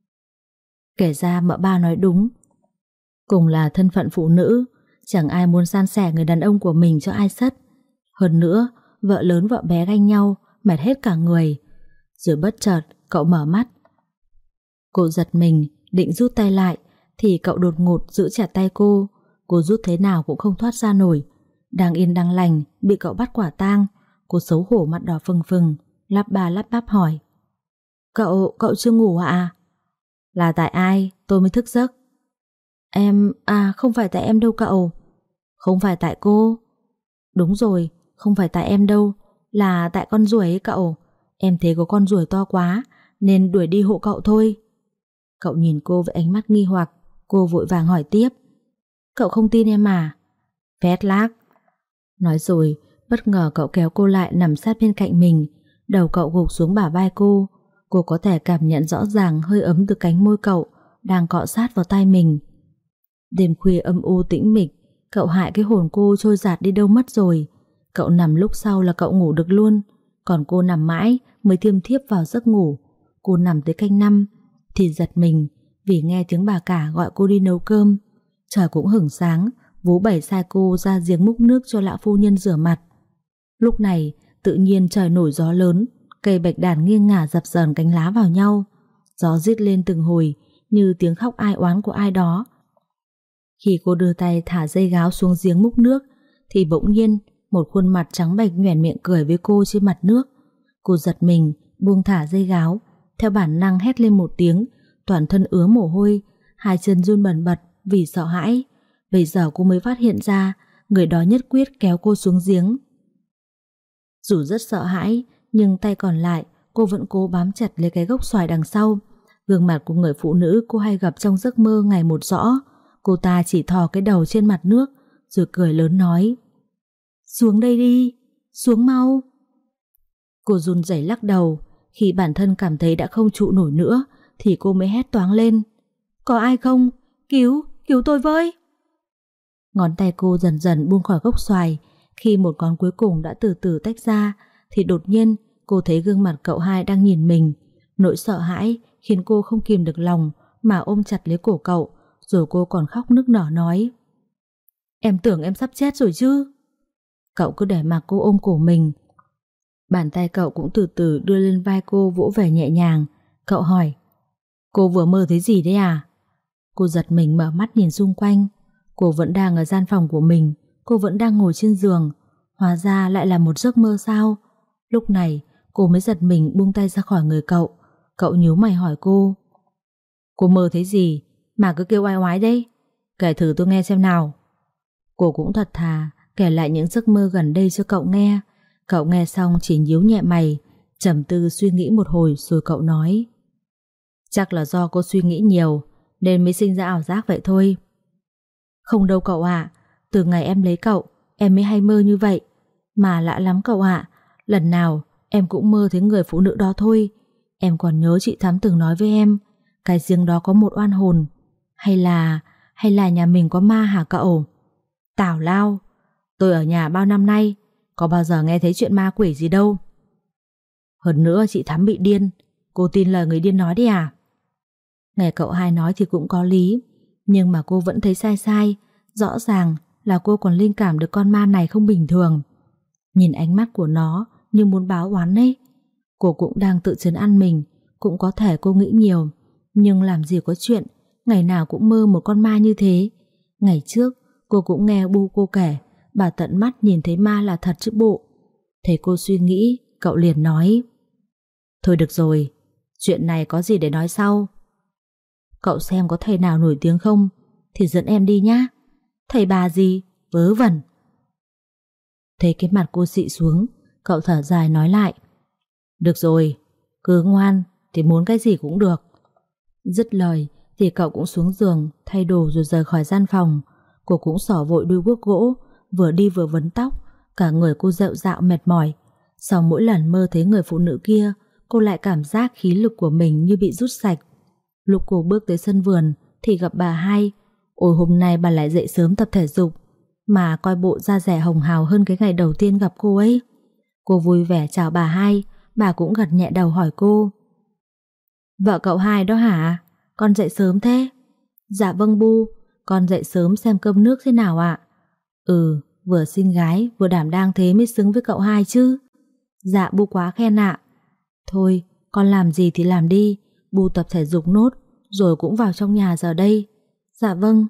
Kể ra Mợ Ba nói đúng. Cùng là thân phận phụ nữ, chẳng ai muốn san sẻ người đàn ông của mình cho ai sất. Hơn nữa, vợ lớn vợ bé ganh nhau, mệt hết cả người. Rồi bất chợt cậu mở mắt. Cô giật mình, định rút tay lại, thì cậu đột ngột giữ chặt tay cô. Cô rút thế nào cũng không thoát ra nổi. Đang yên đang lành, bị cậu bắt quả tang. Cô xấu hổ mặt đỏ phừng phừng, lắp ba lắp bắp hỏi, Cậu, cậu chưa ngủ à? Là tại ai, tôi mới thức giấc. Em, à không phải tại em đâu cậu. Không phải tại cô. Đúng rồi, không phải tại em đâu, là tại con ruồi ấy cậu. Em thấy có con ruồi to quá nên đuổi đi hộ cậu thôi. Cậu nhìn cô với ánh mắt nghi hoặc. Cô vội vàng hỏi tiếp, cậu không tin em à? Phét lác. Nói rồi bất ngờ cậu kéo cô lại nằm sát bên cạnh mình. Đầu cậu gục xuống bả vai cô. Cô có thể cảm nhận rõ ràng hơi ấm từ cánh môi cậu đang cọ sát vào tai mình. Đêm khuya âm u tĩnh mịch, cậu hại cái hồn cô trôi dạt đi đâu mất rồi. Cậu nằm lúc sau là cậu ngủ được luôn, còn cô nằm mãi mới thiêm thiếp vào giấc ngủ. Cô nằm tới canh năm thì giật mình vì nghe tiếng bà cả gọi cô đi nấu cơm. Trời cũng hửng sáng, Vú Bảy sai cô ra giếng múc nước cho lão phu nhân rửa mặt. Lúc này tự nhiên trời nổi gió lớn, cây bạch đàn nghiêng ngả dập dờn cánh lá vào nhau. Gió rít lên từng hồi như tiếng khóc ai oán của ai đó. Khi cô đưa tay thả dây gáo xuống giếng múc nước thì bỗng nhiên một khuôn mặt trắng bệch nhoẻn miệng cười với cô trên mặt nước. Cô giật mình buông thả dây gáo, theo bản năng hét lên một tiếng, toàn thân ứa mồ hôi, hai chân run bần bật vì sợ hãi. Bây giờ cô mới phát hiện ra người đó nhất quyết kéo cô xuống giếng. Dù rất sợ hãi, nhưng tay còn lại cô vẫn cố bám chặt lấy cái gốc xoài đằng sau. Gương mặt của người phụ nữ cô hay gặp trong giấc mơ ngày một rõ. Cô ta chỉ thò cái đầu trên mặt nước rồi cười lớn nói, xuống đây đi, xuống mau. Cô run rẩy lắc đầu, Khi bản thân cảm thấy đã không trụ nổi nữa thì cô mới hét toáng lên: "Có ai không? Cứu, cứu tôi với!" Ngón tay cô dần dần buông khỏi gốc xoài. Khi một ngón cuối cùng đã từ từ tách ra thì đột nhiên cô thấy gương mặt cậu hai đang nhìn mình. Nỗi sợ hãi khiến cô không kìm được lòng mà ôm chặt lấy cổ cậu, rồi cô còn khóc nức nở nói: "Em tưởng em sắp chết rồi chứ." Cậu cứ để mặc cô ôm cổ mình. Bàn tay cậu cũng từ từ đưa lên vai cô vỗ về nhẹ nhàng. Cậu hỏi: "Cô vừa mơ thấy gì đấy à?" Cô giật mình mở mắt nhìn xung quanh. Cô vẫn đang ở gian phòng của mình, cô vẫn đang ngồi trên giường. Hóa ra lại là một giấc mơ sao? Lúc này cô mới giật mình buông tay ra khỏi người cậu. Cậu nhíu mày hỏi cô: "Cô mơ thấy gì mà cứ kêu oai oái đấy? Kể thử tôi nghe xem nào." Cô cũng thật thà kể lại những giấc mơ gần đây cho cậu nghe. Cậu nghe xong chỉ nhíu nhẹ mày, trầm tư suy nghĩ một hồi rồi cậu nói: "Chắc là do cô suy nghĩ nhiều nên mới sinh ra ảo giác vậy thôi." "Không đâu cậu ạ, từ ngày em lấy cậu em mới hay mơ như vậy. Mà lạ lắm cậu ạ, lần nào em cũng mơ thấy người phụ nữ đó thôi. Em còn nhớ chị Thắm từng nói với em, cái giếng đó có một oan hồn. Hay là, hay là nhà mình có ma hả cậu?" "Tào lao, tôi ở nhà bao năm nay có bao giờ nghe thấy chuyện ma quỷ gì đâu. Hơn nữa chị Thắm bị điên, cô tin lời người điên nói đi à?" Nghe cậu hai nói thì cũng có lý, nhưng mà cô vẫn thấy sai sai. Rõ ràng là cô còn linh cảm được con ma này không bình thường. Nhìn ánh mắt của nó như muốn báo oán ấy. Cô cũng đang tự trấn an mình. Cũng có thể cô nghĩ nhiều, nhưng làm gì có chuyện ngày nào cũng mơ một con ma như thế. Ngày trước cô cũng nghe bu cô kể bà tận mắt nhìn thấy ma là thật chứ bộ. Thấy cô suy nghĩ, cậu liền nói: "Thôi được rồi, chuyện này có gì để nói sau. Cậu xem có thầy nào nổi tiếng không thì dẫn em đi nhá." "Thầy bà gì, vớ vẩn." Thấy cái mặt cô xị xuống, cậu thở dài nói lại: "Được rồi, cứ ngoan thì muốn cái gì cũng được." Dứt lời thì cậu cũng xuống giường thay đồ rồi rời khỏi gian phòng. Cô cũng xỏ vội đuôi guốc gỗ, vừa đi vừa vấn tóc. Cả người cô rệu rạo mệt mỏi. Sau mỗi lần mơ thấy người phụ nữ kia, cô lại cảm giác khí lực của mình như bị rút sạch. Lúc cô bước tới sân vườn thì gặp bà hai. Ôi hôm nay bà lại dậy sớm tập thể dục, mà coi bộ da dẻ hồng hào hơn cái ngày đầu tiên gặp cô ấy. Cô vui vẻ chào bà hai. Bà cũng gật nhẹ đầu hỏi cô: "Vợ cậu hai đó hả? Con dậy sớm thế?" "Dạ vâng bu, con dậy sớm xem cơm nước thế nào ạ?" "Ừ, vừa xinh gái vừa đảm đang thế mới xứng với cậu hai chứ." "Dạ bu quá khen ạ." "Thôi con làm gì thì làm đi, bu tập thể dục nốt rồi cũng vào trong nhà giờ đây." "Dạ vâng."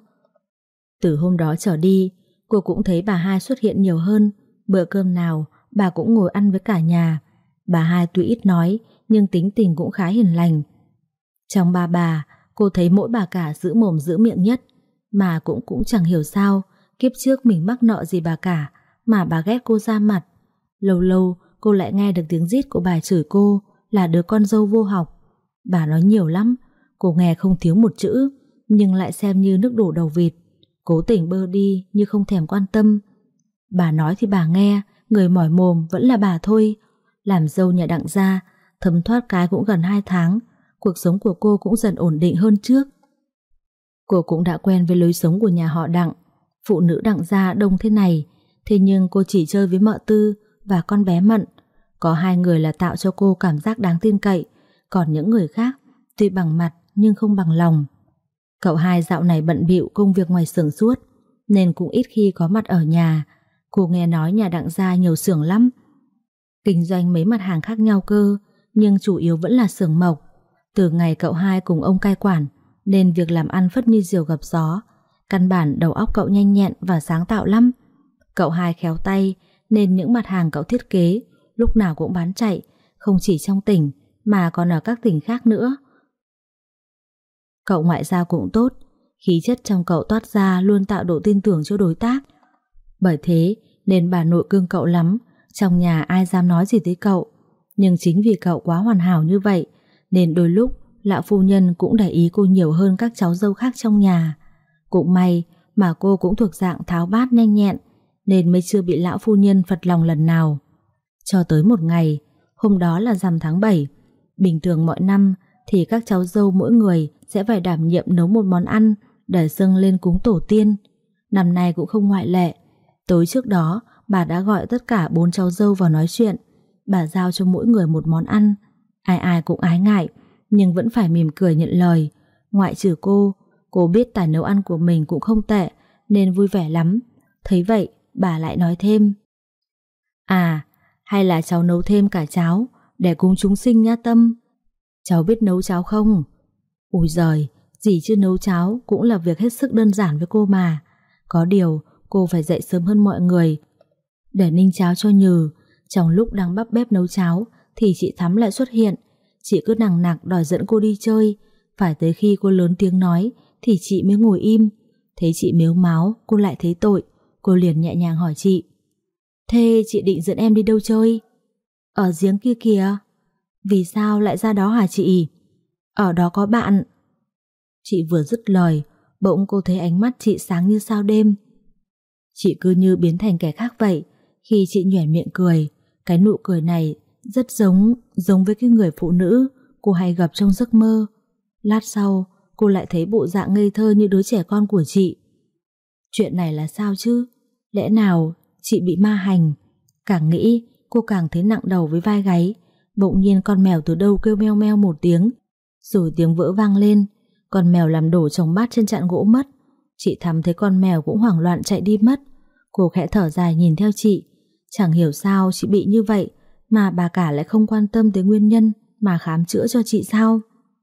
Từ hôm đó trở đi, cô cũng thấy bà hai xuất hiện nhiều hơn. Bữa cơm nào bà cũng ngồi ăn với cả nhà. Bà hai tuy ít nói nhưng tính tình cũng khá hiền lành. Trong ba bà, cô thấy mỗi bà cả giữ mồm giữ miệng nhất. Mà cũng cũng chẳng hiểu sao kiếp trước mình mắc nợ gì bà cả mà bà ghét cô ra mặt. Lâu lâu cô lại nghe được tiếng rít của bà chửi cô là đứa con dâu vô học. Bà nói nhiều lắm, cô nghe không thiếu một chữ, nhưng lại xem như nước đổ đầu vịt, cố tình bơ đi như không thèm quan tâm. Bà nói thì bà nghe, người mỏi mồm vẫn là bà thôi. Làm dâu nhà Đặng gia, thấm thoát cái cũng gần hai tháng, cuộc sống của cô cũng dần ổn định hơn trước. Cô cũng đã quen với lối sống của nhà họ Đặng. Phụ nữ Đặng gia đông thế này, thế nhưng cô chỉ chơi với mợ Tư và con bé Mận. Có hai người là tạo cho cô cảm giác đáng tin cậy, còn những người khác tuy bằng mặt nhưng không bằng lòng. Cậu hai dạo này bận bịu công việc ngoài xưởng suốt nên cũng ít khi có mặt ở nhà. Cô nghe nói nhà Đặng gia nhiều xưởng lắm, kinh doanh mấy mặt hàng khác nhau cơ, nhưng chủ yếu vẫn là xưởng mộc. Từ ngày cậu hai cùng ông cai quản nên việc làm ăn phất như diều gặp gió. Căn bản đầu óc cậu nhanh nhẹn và sáng tạo lắm. Cậu hai khéo tay nên những mặt hàng cậu thiết kế lúc nào cũng bán chạy, không chỉ trong tỉnh mà còn ở các tỉnh khác nữa. Cậu ngoại giao cũng tốt, khí chất trong cậu toát ra luôn tạo độ tin tưởng cho đối tác. Bởi thế nên bà nội cưng cậu lắm, trong nhà ai dám nói gì tới cậu. Nhưng chính vì cậu quá hoàn hảo như vậy nên đôi lúc lão phu nhân cũng để ý cô nhiều hơn các cháu dâu khác trong nhà. Cũng may mà cô cũng thuộc dạng tháo bát nhanh nhẹn nên mới chưa bị lão phu nhân phật lòng lần nào. Cho tới một ngày, hôm đó là rằm tháng bảy, Bình thường mọi năm thì các cháu dâu mỗi người sẽ phải đảm nhiệm nấu một món ăn để dâng lên cúng tổ tiên. Năm nay cũng không ngoại lệ. Tối trước đó, bà đã gọi tất cả bốn cháu dâu vào nói chuyện. Bà giao cho mỗi người một món ăn. Ai ai cũng ái ngại, nhưng vẫn phải mỉm cười nhận lời. Ngoại trừ cô, cô biết tài nấu ăn của mình cũng không tệ, nên vui vẻ lắm. Thấy vậy, bà lại nói thêm: À, hay là cháu nấu thêm cả cháo để cúng chúng sinh nhá Tâm. Cháu biết nấu cháo không? Ôi giời, dì chưa nấu cháo cũng là việc hết sức đơn giản với cô mà. Có điều, cô phải dậy sớm hơn mọi người để ninh cháo cho Nhừ. Trong lúc đang bắp bếp nấu cháo thì chị Thắm lại xuất hiện. Chị cứ nằng nặc đòi dẫn cô đi chơi. Phải tới khi cô lớn tiếng nói thì chị mới ngồi im. Thấy chị mếu máo, cô lại thấy tội. Cô liền nhẹ nhàng hỏi chị: Thế chị định dẫn em đi đâu chơi? Ở giếng kia kìa. Vì sao lại ra đó hả chị? Ở đó có bạn. Chị vừa dứt lời, bỗng cô thấy ánh mắt chị sáng như sao đêm. Chị cứ như biến thành kẻ khác vậy. Khi chị nhoẻn miệng cười, cái nụ cười này rất giống Giống với cái người phụ nữ cô hay gặp trong giấc mơ. Lát sau, cô lại thấy bộ dạng ngây thơ như đứa trẻ con của chị. Chuyện này là sao chứ? Lẽ nào chị bị ma hành? Càng nghĩ, cô càng thấy nặng đầu với vai gáy. Bỗng nhiên con mèo từ đâu kêu meo meo một tiếng, rồi tiếng vỡ vang lên. Con mèo làm đổ chồng bát trên chạn gỗ mất. Chị Thắm thấy con mèo cũng hoảng loạn chạy đi mất. Cô khẽ thở dài nhìn theo chị. Chẳng hiểu sao chị bị như vậy mà bà cả lại không quan tâm tới nguyên nhân mà khám chữa cho chị sao?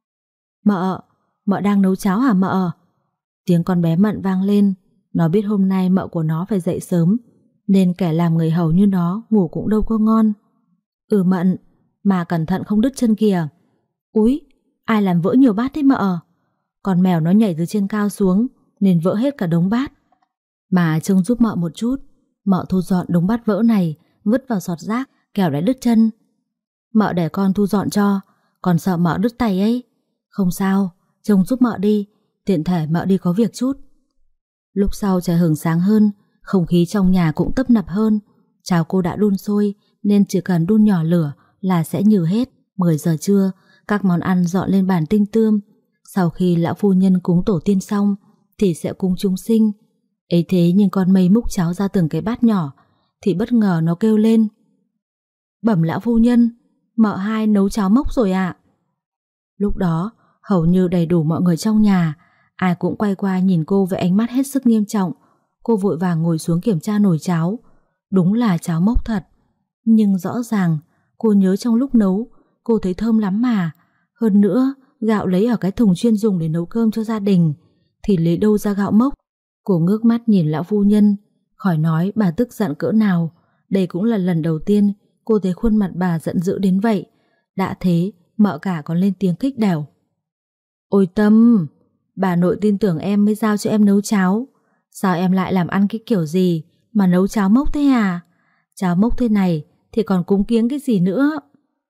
Mợ, mợ đang nấu cháo hả mợ? Tiếng con bé Mận vang lên. Nó biết hôm nay mợ của nó phải dậy sớm, nên kẻ làm người hầu như nó ngủ cũng đâu có ngon. Ừ Mận, mà cẩn thận không đứt chân kìa. Úi, ai làm vỡ nhiều bát thế mợ? Con mèo nó nhảy từ trên cao xuống nên vỡ hết cả đống bát. Mà trông giúp mợ một chút. Mợ thu dọn đống bát vỡ này, vứt vào sọt rác, kẻo lại đứt chân. Mợ để con thu dọn cho, còn sợ mợ đứt tay ấy. Không sao, trông giúp mợ đi, tiện thể mợ đi có việc chút. Lúc sau trời hửng sáng hơn, không khí trong nhà cũng tấp nập hơn. Cháo cô đã đun sôi nên chỉ cần đun nhỏ lửa là sẽ nhừ hết. Mười giờ trưa, các món ăn dọn lên bàn tinh tươm. Sau khi lão phu nhân cúng tổ tiên xong thì sẽ cúng chúng sinh. Ấy thế nhưng con mây múc cháo ra từng cái bát nhỏ thì bất ngờ nó kêu lên: Bẩm lão phu nhân, mợ hai nấu cháo mốc rồi ạ. Lúc đó hầu như đầy đủ mọi người trong nhà, ai cũng quay qua nhìn cô với ánh mắt hết sức nghiêm trọng. Cô vội vàng ngồi xuống kiểm tra nồi cháo. Đúng là cháo mốc thật. Nhưng rõ ràng cô nhớ trong lúc nấu cô thấy thơm lắm mà. Hơn nữa gạo lấy ở cái thùng chuyên dùng để nấu cơm cho gia đình thì lấy đâu ra gạo mốc. Cô ngước mắt nhìn lão phu nhân. Khỏi nói bà tức giận cỡ nào. Đây cũng là lần đầu tiên cô thấy khuôn mặt bà giận dữ đến vậy. Đã thế mợ cả còn lên tiếng khích đểu: Ôi Tâm, bà nội tin tưởng em mới giao cho em nấu cháo. Sao em lại làm ăn cái kiểu gì mà nấu cháo mốc thế à? Cháo mốc thế này thì còn cúng kiếng cái gì nữa?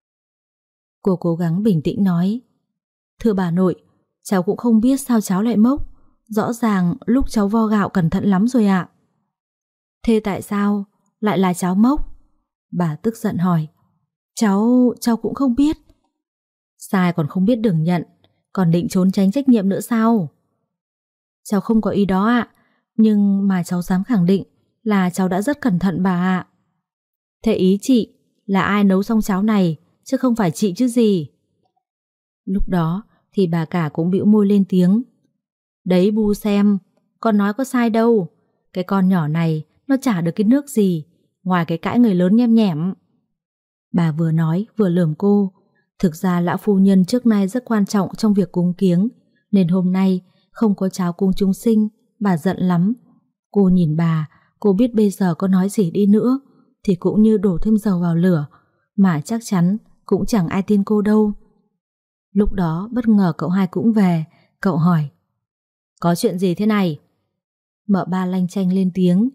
Cô cố gắng bình tĩnh nói: Thưa bà nội, cháu cũng không biết sao cháo lại mốc. Rõ ràng lúc cháu vo gạo cẩn thận lắm rồi ạ. Thế tại sao lại là cháo mốc? Bà tức giận hỏi. Cháu, cháu cũng không biết. Sai còn không biết đừng nhận, còn định trốn tránh trách nhiệm nữa sao? Cháu không có ý đó ạ, nhưng mà cháu dám khẳng định là cháu đã rất cẩn thận bà ạ. Thế ý chị là ai nấu xong cháo này, chứ không phải chị chứ gì? Lúc đó thì bà cả cũng bĩu môi lên tiếng. Đấy bu xem, con nói có sai đâu. Cái con nhỏ này nó chả được cái nước gì ngoài cái cãi người lớn nhem nhẻm. Bà vừa nói vừa lườm cô. Thực ra lão phu nhân trước nay rất quan trọng trong việc cúng kiếng, nên hôm nay không có cháo cúng chúng sinh, bà giận lắm. Cô nhìn bà, cô biết bây giờ có nói gì đi nữa thì cũng như đổ thêm dầu vào lửa, mà chắc chắn cũng chẳng ai tin cô đâu. Lúc đó bất ngờ cậu hai cũng về. Cậu hỏi: Có chuyện gì thế này? Mợ ba lanh chanh lên tiếng: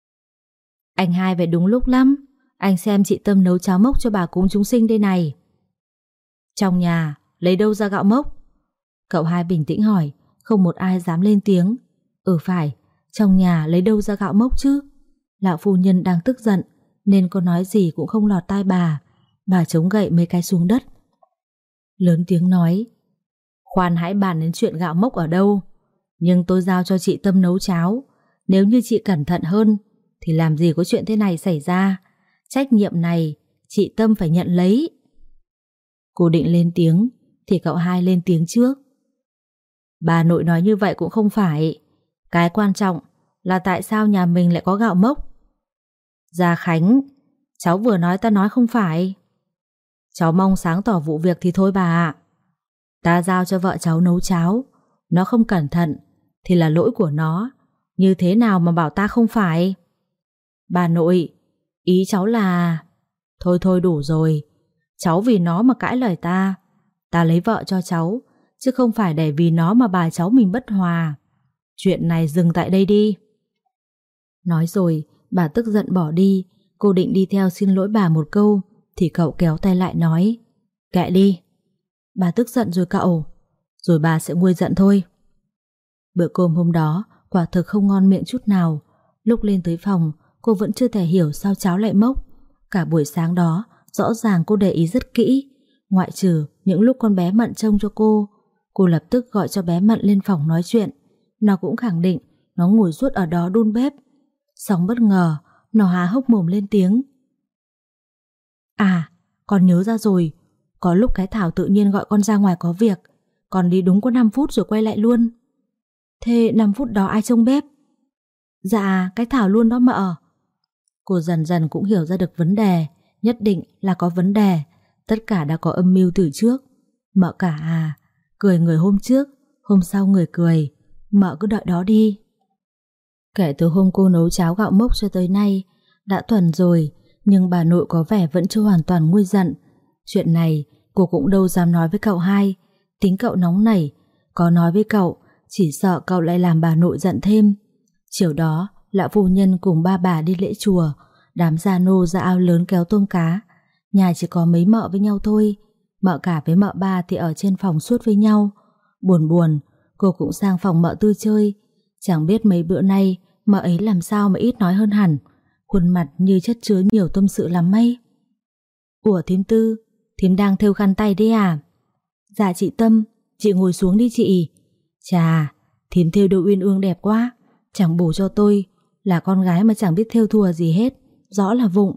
Anh hai về đúng lúc lắm. Anh xem chị Tâm nấu cháo mốc cho bà cúng chúng sinh đây này. Trong nhà lấy đâu ra gạo mốc? Cậu hai bình tĩnh hỏi. Không một ai dám lên tiếng. Ừ phải, trong nhà lấy đâu ra gạo mốc chứ? Lão phu nhân đang tức giận nên có nói gì cũng không lọt tai bà. Bà chống gậy mấy cái xuống đất. lớn tiếng nói: Khoan hãy bàn đến chuyện gạo mốc ở đâu, nhưng tôi giao cho chị Tâm nấu cháo. Nếu như chị cẩn thận hơn thì làm gì có chuyện thế này xảy ra. Trách nhiệm này chị Tâm phải nhận lấy. Cô định lên tiếng thì cậu hai lên tiếng trước: Bà nội nói như vậy cũng không phải. Cái quan trọng là tại sao nhà mình lại có gạo mốc. Gia Khánh, cháu vừa nói ta nói không phải. Cháu mong sáng tỏ vụ việc thì thôi bà ạ. Ta giao cho vợ cháu nấu cháo, nó không cẩn thận thì là lỗi của nó. Như thế nào mà bảo ta không phải? Bà nội, ý cháu là... Thôi thôi đủ rồi. Cháu vì nó mà cãi lời ta. Ta lấy vợ cho cháu, chứ không phải để vì nó mà bà cháu mình bất hòa. Chuyện này dừng tại đây đi. Nói rồi, bà tức giận bỏ đi. Cô định đi theo xin lỗi bà một câu thì cậu kéo tay lại nói: Kệ đi. Bà tức giận rồi cậu. Rồi bà sẽ nguôi giận thôi. Bữa cơm hôm đó quả thực không ngon miệng chút nào. Lúc lên tới phòng, cô vẫn chưa thể hiểu sao cháo lại mốc. Cả buổi sáng đó rõ ràng cô để ý rất kỹ, ngoại trừ những lúc con bé Mận trông cho cô. Cô lập tức gọi cho bé Mận lên phòng nói chuyện. Nó cũng khẳng định nó ngồi suốt ở đó đun bếp. Xong bất ngờ nó há hốc mồm lên tiếng: À, con nhớ ra rồi. Có lúc cái Thảo tự nhiên gọi con ra ngoài có việc. Con đi đúng có năm phút rồi quay lại luôn. Thế năm phút đó ai trông bếp? Dạ, cái Thảo luôn đó mợ. Cô dần dần cũng hiểu ra được vấn đề. Nhất định là có vấn đề. Tất cả đã có âm mưu từ trước. Mợ cả à, cười người hôm trước, hôm sau người cười. Mợ cứ đợi đó đi. Kể từ hôm cô nấu cháo gạo mốc cho tới nay, đã tuần rồi, nhưng bà nội có vẻ vẫn chưa hoàn toàn nguôi giận. Chuyện này cô cũng đâu dám nói với cậu hai. Tính cậu nóng nảy, có nói với cậu chỉ sợ cậu lại làm bà nội giận thêm. Chiều đó, lão phu nhân cùng ba bà đi lễ chùa. Đám gia nô ra ao lớn kéo tôm cá. Nhà chỉ có mấy mợ với nhau thôi. Mợ cả với mợ ba thì ở trên phòng suốt với nhau. Buồn buồn, cô cũng sang phòng mợ Tư chơi. Chẳng biết mấy bữa nay mợ ấy làm sao mà ít nói hơn hẳn. Khuôn mặt như chất chứa nhiều tâm sự lắm mấy. Ủa thím Tư, thím đang thêu khăn tay đấy à? Dạ chị Tâm, chị ngồi xuống đi chị. Chà, thím thêu đồ uyên ương đẹp quá. Chẳng bổ cho tôi, là con gái mà chẳng biết thêu thùa gì hết, rõ là vụng.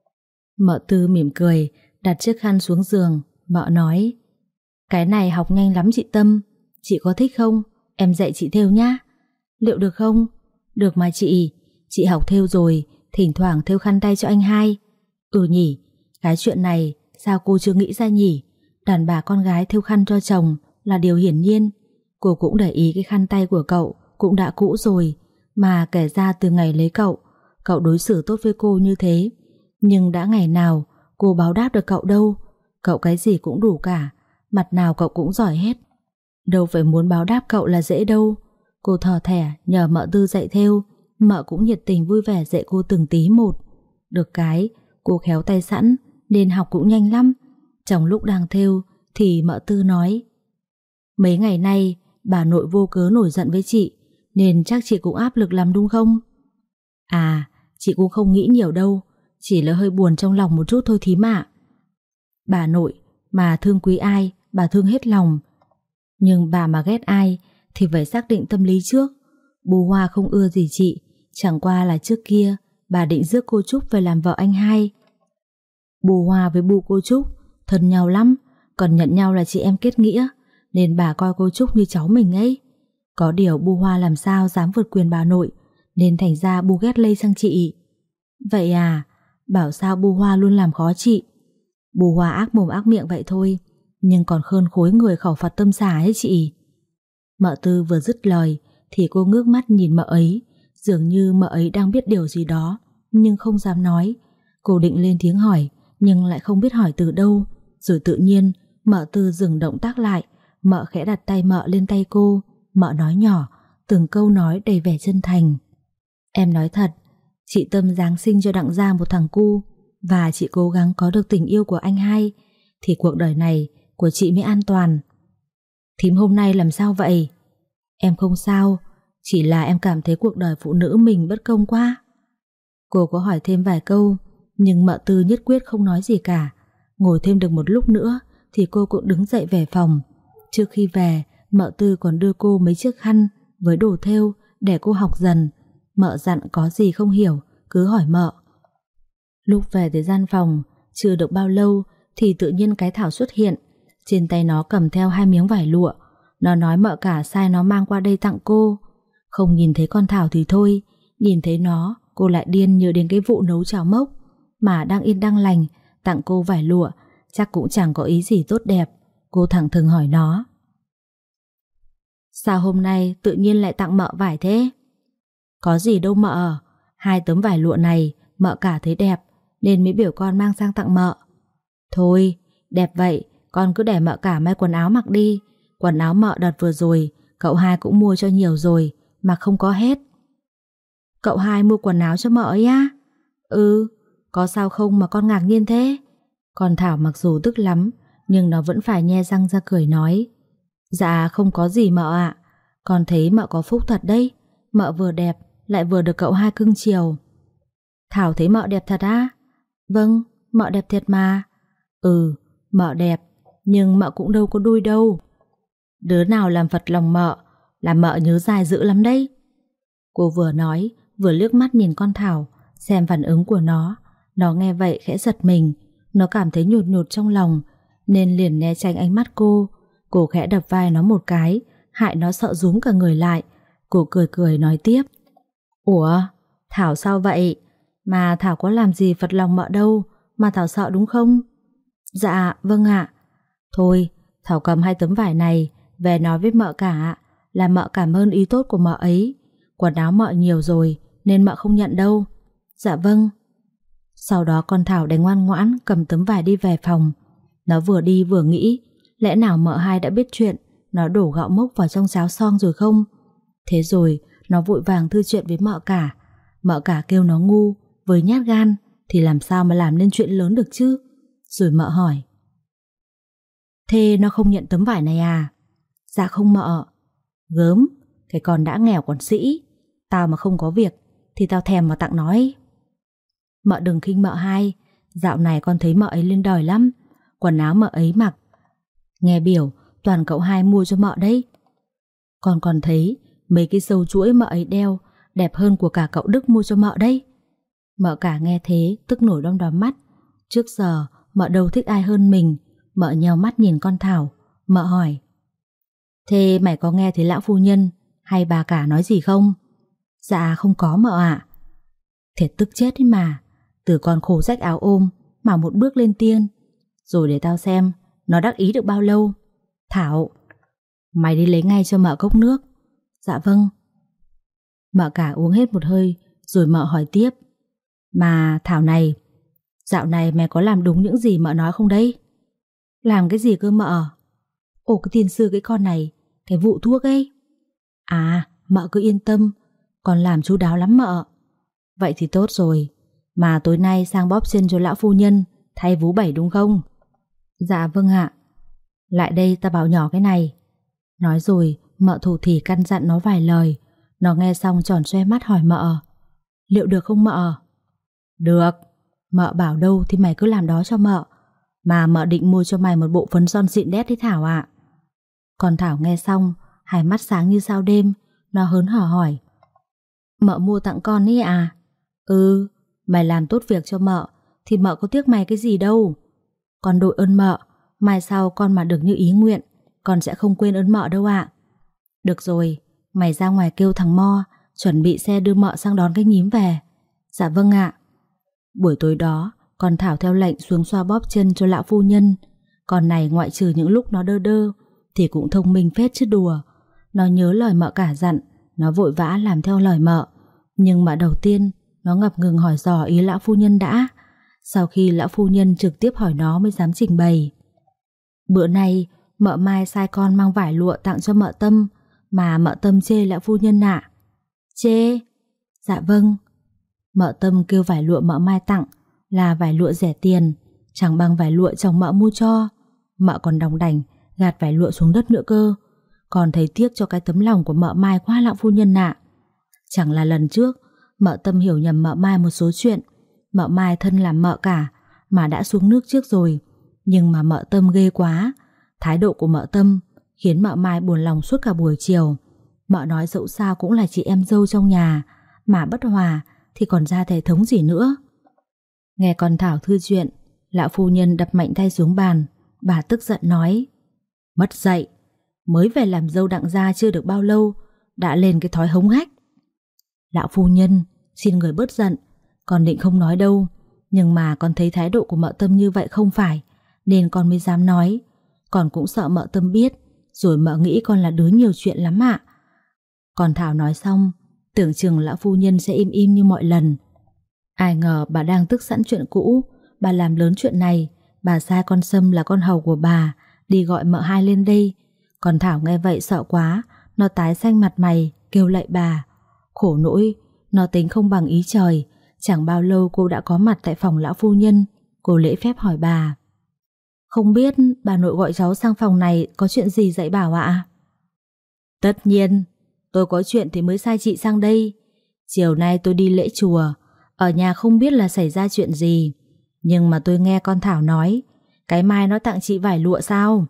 Mợ Tư mỉm cười, đặt chiếc khăn xuống giường. Mợ nói: Cái này học nhanh lắm chị Tâm. Chị có thích không? Em dạy chị thêu nhá. Liệu được không? Được mà chị. Chị học thêu rồi, thỉnh thoảng thêu khăn tay cho anh hai. Ừ nhỉ, cái chuyện này sao cô chưa nghĩ ra nhỉ? Đàn bà con gái thêu khăn cho chồng là điều hiển nhiên. Cô cũng để ý cái khăn tay của cậu cũng đã cũ rồi. Mà kể ra từ ngày lấy cậu, cậu đối xử tốt với cô như thế, nhưng đã ngày nào cô báo đáp được cậu đâu. Cậu cái gì cũng đủ cả, mặt nào cậu cũng giỏi hết. Đâu phải muốn báo đáp cậu là dễ đâu. Cô thò thẻ nhờ mợ Tư dạy thêu. Mợ cũng nhiệt tình vui vẻ dạy cô từng tí một. Được cái cô khéo tay sẵn nên học cũng nhanh lắm. Trong lúc đang thêu thì mợ Tư nói: Mấy ngày nay bà nội vô cớ nổi giận với chị, nên chắc chị cũng áp lực lắm đúng không? À, chị cũng không nghĩ nhiều đâu, chỉ là hơi buồn trong lòng một chút thôi thím ạ. Bà nội mà thương quý ai, bà thương hết lòng. Nhưng bà mà ghét ai thì phải xác định tâm lý trước. Bù Hoa không ưa gì chị, chẳng qua là trước kia bà định rước cô Trúc về làm vợ anh hai. Bù Hoa với bù cô Trúc thân nhau lắm, còn nhận nhau là chị em kết nghĩa, nên bà coi cô Trúc như cháu mình ấy. Có điều bù Hoa làm sao dám vượt quyền bà nội, nên thành ra bù ghét lây sang chị. Vậy à, bảo sao bù Hoa luôn làm khó chị. Bù Hoa ác mồm ác miệng vậy thôi, nhưng còn khơn khối người khẩu Phật tâm xả ấy chị. Mợ Tư vừa dứt lời thì cô ngước mắt nhìn mợ ấy, dường như mợ ấy đang biết điều gì đó nhưng không dám nói. Cô định lên tiếng hỏi nhưng lại không biết hỏi từ đâu. Rồi tự nhiên mợ Tư dừng động tác lại. Mợ khẽ đặt tay mợ lên tay cô. Mợ nói nhỏ, từng câu nói đầy vẻ chân thành: Em nói thật, chị Tâm giáng sinh cho Đặng Gia một thằng cu, và chị cố gắng có được tình yêu của anh hai, thì cuộc đời này của chị mới an toàn. Thím hôm nay làm sao vậy? Em không sao, chỉ là em cảm thấy cuộc đời phụ nữ mình bất công quá. Cô có hỏi thêm vài câu, nhưng mợ Tư nhất quyết không nói gì cả. Ngồi thêm được một lúc nữa thì cô cũng đứng dậy về phòng. Trước khi về, mợ Tư còn đưa cô mấy chiếc khăn với đồ thêu để cô học dần. Mợ dặn có gì không hiểu cứ hỏi mợ. Lúc về tới gian phòng, chưa được bao lâu thì tự nhiên cái Thảo xuất hiện. Trên tay nó cầm theo hai miếng vải lụa. Nó nói mợ cả sai nó mang qua đây tặng cô. Không nhìn thấy con Thảo thì thôi, nhìn thấy nó cô lại điên nhớ đến cái vụ nấu cháo mốc. Mà đang yên đang lành tặng cô vải lụa, chắc cũng chẳng có ý gì tốt đẹp. Cô thẳng thừng hỏi nó: sao hôm nay tự nhiên lại tặng mợ vải thế? Có gì đâu mợ, hai tấm vải lụa này mợ cả thấy đẹp nên mới biểu con mang sang tặng mợ. Thôi, đẹp vậy, con cứ để mợ cả may quần áo mặc đi. Quần áo mợ đợt vừa rồi cậu hai cũng mua cho nhiều rồi mà không có hết. Cậu hai mua quần áo cho mợ ấy á? Ừ, có sao không mà con ngạc nhiên thế? Còn Thảo mặc dù tức lắm nhưng nó vẫn phải nhe răng ra cười nói: dạ không có gì mợ ạ, con thấy mợ có phúc thật đấy. Mợ vừa đẹp lại vừa được cậu hai cưng chiều. Thảo thấy mợ đẹp thật á? Vâng, mợ đẹp thiệt mà. Ừ, mợ đẹp, nhưng mợ cũng đâu có đuôi đâu. Đứa nào làm phật lòng mợ là mợ nhớ dài dữ lắm đấy. Cô vừa nói vừa liếc mắt nhìn con Thảo xem phản ứng của nó. Nó nghe vậy khẽ giật mình. Nó cảm thấy nhột nhột trong lòng nên liền né tránh ánh mắt cô. Cô khẽ đập vai nó một cái, hại nó sợ rúm cả người lại. Cô cười cười nói tiếp: ủa, Thảo sao vậy? Mà Thảo có làm gì phật lòng mợ đâu mà Thảo sợ đúng không? Dạ vâng ạ. Thôi, Thảo cầm hai tấm vải này về nói với mợ cả là mợ cảm ơn ý tốt của mợ ấy. Quần áo mợ nhiều rồi nên mợ không nhận đâu. Dạ vâng. Sau đó con Thảo đành ngoan ngoãn cầm tấm vải đi về phòng. Nó vừa đi vừa nghĩ, lẽ nào mợ hai đã biết chuyện nó đổ gạo mốc vào trong cháo son rồi không? Thế rồi nó vội vàng thư chuyện với mợ cả. Mợ cả kêu nó ngu với nhát gan thì làm sao mà làm nên chuyện lớn được chứ. Rồi mợ hỏi: thế nó không nhận tấm vải này à? Dạ không mợ. Gớm, cái con đã nghèo còn sĩ. Tao mà không có việc thì tao thèm mà tặng nó ấy. Mợ đừng khinh mợ hai, dạo này con thấy mợ ấy lên đời lắm. Quần áo mợ ấy mặc nghe biểu toàn cậu hai mua cho mợ đấy. Con còn thấy mấy cái sâu chuỗi mợ ấy đeo đẹp hơn của cả cậu Đức mua cho mợ đấy. Mợ cả nghe thế tức nổi đom đóm mắt. Trước giờ mợ đâu thích ai hơn mình. Mợ nheo mắt nhìn con Thảo. Mợ hỏi: thế mày có nghe thấy lão phu nhân hay bà cả nói gì không? Dạ không có mợ ạ. Thiệt tức chết ấy mà. Từ con khổ rách áo ôm mà một bước lên tiên. Rồi để tao xem nó đắc ý được bao lâu. Thảo, mày đi lấy ngay cho mợ cốc nước. Dạ vâng. Mợ cả uống hết một hơi rồi mợ hỏi tiếp: mà Thảo này, dạo này mày có làm đúng những gì mợ nói không đấy? Làm cái gì cơ mợ? Ồ, cái tiên sư cái con này, cái vụ thuốc ấy. À, mợ cứ yên tâm, con làm chu đáo lắm mợ. Vậy thì tốt rồi. Mà tối nay sang bóp chân cho lão phu nhân thay vú bảy đúng không? Dạ vâng ạ. Lại đây ta bảo nhỏ cái này. Nói rồi mợ thủ thỉ căn dặn nó vài lời. Nó nghe xong tròn xoe mắt hỏi mợ: liệu được không mợ? Được. Mợ bảo đâu thì mày cứ làm đó cho mợ. Mà mợ định mua cho mày một bộ phấn son xịn đét đấy Thảo ạ. Còn Thảo nghe xong hai mắt sáng như sao đêm. Nó hớn hở hỏi: mợ mua tặng con ấy à? Ừ, mày làm tốt việc cho mợ thì mợ có tiếc mày cái gì đâu. Con đội ơn mợ, mai sau con mà được như ý nguyện, con sẽ không quên ơn mợ đâu ạ. Được rồi, mày ra ngoài kêu thằng Mo chuẩn bị xe đưa mợ sang đón cái nhím về. Dạ vâng ạ. Buổi tối đó, con Thảo theo lệnh xuống xoa bóp chân cho lão phu nhân. Con này ngoại trừ những lúc nó đơ đơ thì cũng thông minh phết chứ đùa. Nó nhớ lời mợ cả dặn, nó vội vã làm theo lời mợ. Nhưng mà đầu tiên nó ngập ngừng hỏi dò ý lão phu nhân đã. Sau khi lão phu nhân trực tiếp hỏi nó mới dám trình bày. Bữa nay mợ Mai sai con mang vải lụa tặng cho mợ Tâm, mà mợ Tâm chê lão phu nhân ạ. Chê? Dạ vâng. Mợ Tâm kêu vải lụa mợ Mai tặng là vải lụa rẻ tiền, chẳng bằng vải lụa chồng mợ mua cho. Mợ còn đòng đảnh gạt vải lụa xuống đất nữa cơ. Còn thấy tiếc cho cái tấm lòng của mợ Mai quá lão phu nhân ạ. Chẳng là lần trước mợ Tâm hiểu nhầm mợ Mai một số chuyện. Mợ Mai thân làm mợ cả mà đã xuống nước trước rồi, Nhưng mà Mợ Tâm ghê quá. Thái độ của Mợ Tâm khiến Mợ Mai buồn lòng suốt cả buổi chiều. Mợ nói dẫu sao cũng là chị em dâu trong nhà, mà bất hòa thì còn ra thể thống gì nữa. Nghe con Thảo thư chuyện, lão phu nhân đập mạnh tay xuống bàn. Bà tức giận nói: Mất dạy, mới về làm dâu đặng gia chưa được bao lâu đã lên cái thói hống hách. Lão phu nhân, xin người bớt giận, con định không nói đâu, nhưng mà con thấy thái độ của Mợ Tâm như vậy không phải, nên con mới dám nói. Con cũng sợ Mợ Tâm biết, rồi Mợ nghĩ con là đứa nhiều chuyện lắm ạ. Còn Thảo nói xong, tưởng chừng lão phu nhân sẽ im im như mọi lần. Ai ngờ bà đang tức sẵn chuyện cũ, bà làm lớn chuyện này. Bà sai con Sâm là con hầu của bà đi gọi Mợ Hai lên đây. Còn Thảo nghe vậy sợ quá, nó tái xanh mặt mày kêu lạy bà. Khổ nỗi, nó tính không bằng ý trời. Chẳng bao lâu cô đã có mặt tại phòng lão phu nhân. Cô lễ phép hỏi bà: Không biết bà nội gọi cháu sang phòng này có chuyện gì dạy bảo ạ? Tất nhiên, tôi có chuyện thì mới sai chị sang đây. Chiều nay tôi đi lễ chùa, ở nhà không biết là xảy ra chuyện gì, nhưng mà tôi nghe con Thảo nói cái Mai nó tặng chị vải lụa sao?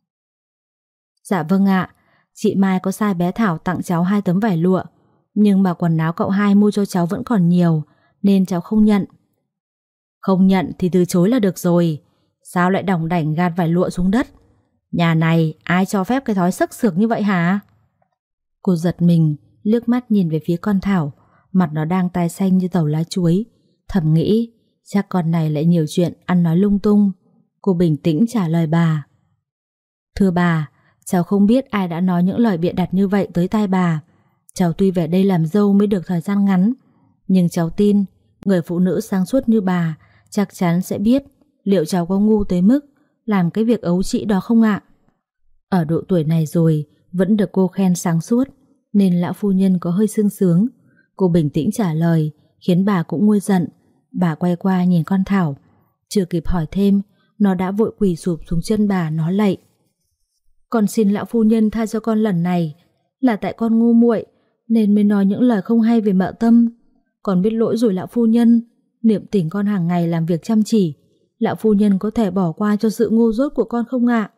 Dạ vâng ạ, chị Mai có sai bé Thảo tặng cháu hai tấm vải lụa, nhưng mà quần áo cậu Hai mua cho cháu vẫn còn nhiều, nên cháu không nhận. Không nhận thì từ chối là được rồi. Sao lại đỏng đảnh gạt vải lụa xuống đất? Nhà này ai cho phép cái thói xức xược như vậy hả? Cô giật mình, liếc mắt nhìn về phía con Thảo. Mặt nó đang tái xanh như tàu lá chuối. Thầm nghĩ chắc con này lại nhiều chuyện ăn nói lung tung. Cô bình tĩnh trả lời bà: Thưa bà, cháu không biết ai đã nói những lời bịa đặt như vậy tới tai bà. Cháu tuy về đây làm dâu mới được thời gian ngắn, nhưng cháu tin người phụ nữ sáng suốt như bà chắc chắn sẽ biết liệu cháu có ngu tới mức làm cái việc ấu trĩ đó không ạ. Ở độ tuổi này rồi vẫn được cô khen sáng suốt, nên lão phu nhân có hơi sương sướng. Cô bình tĩnh trả lời khiến bà cũng nguôi giận. Bà quay qua nhìn con Thảo, chưa kịp hỏi thêm, nó đã vội quỳ sụp xuống chân bà nó lạy: Con xin lão phu nhân tha cho con lần này, là tại con ngu muội nên mới nói những lời không hay về Mợ Tâm. Con biết lỗi rồi lão phu nhân, niệm tình con hàng ngày làm việc chăm chỉ, lão phu nhân có thể bỏ qua cho sự ngu dốt của con không ạ?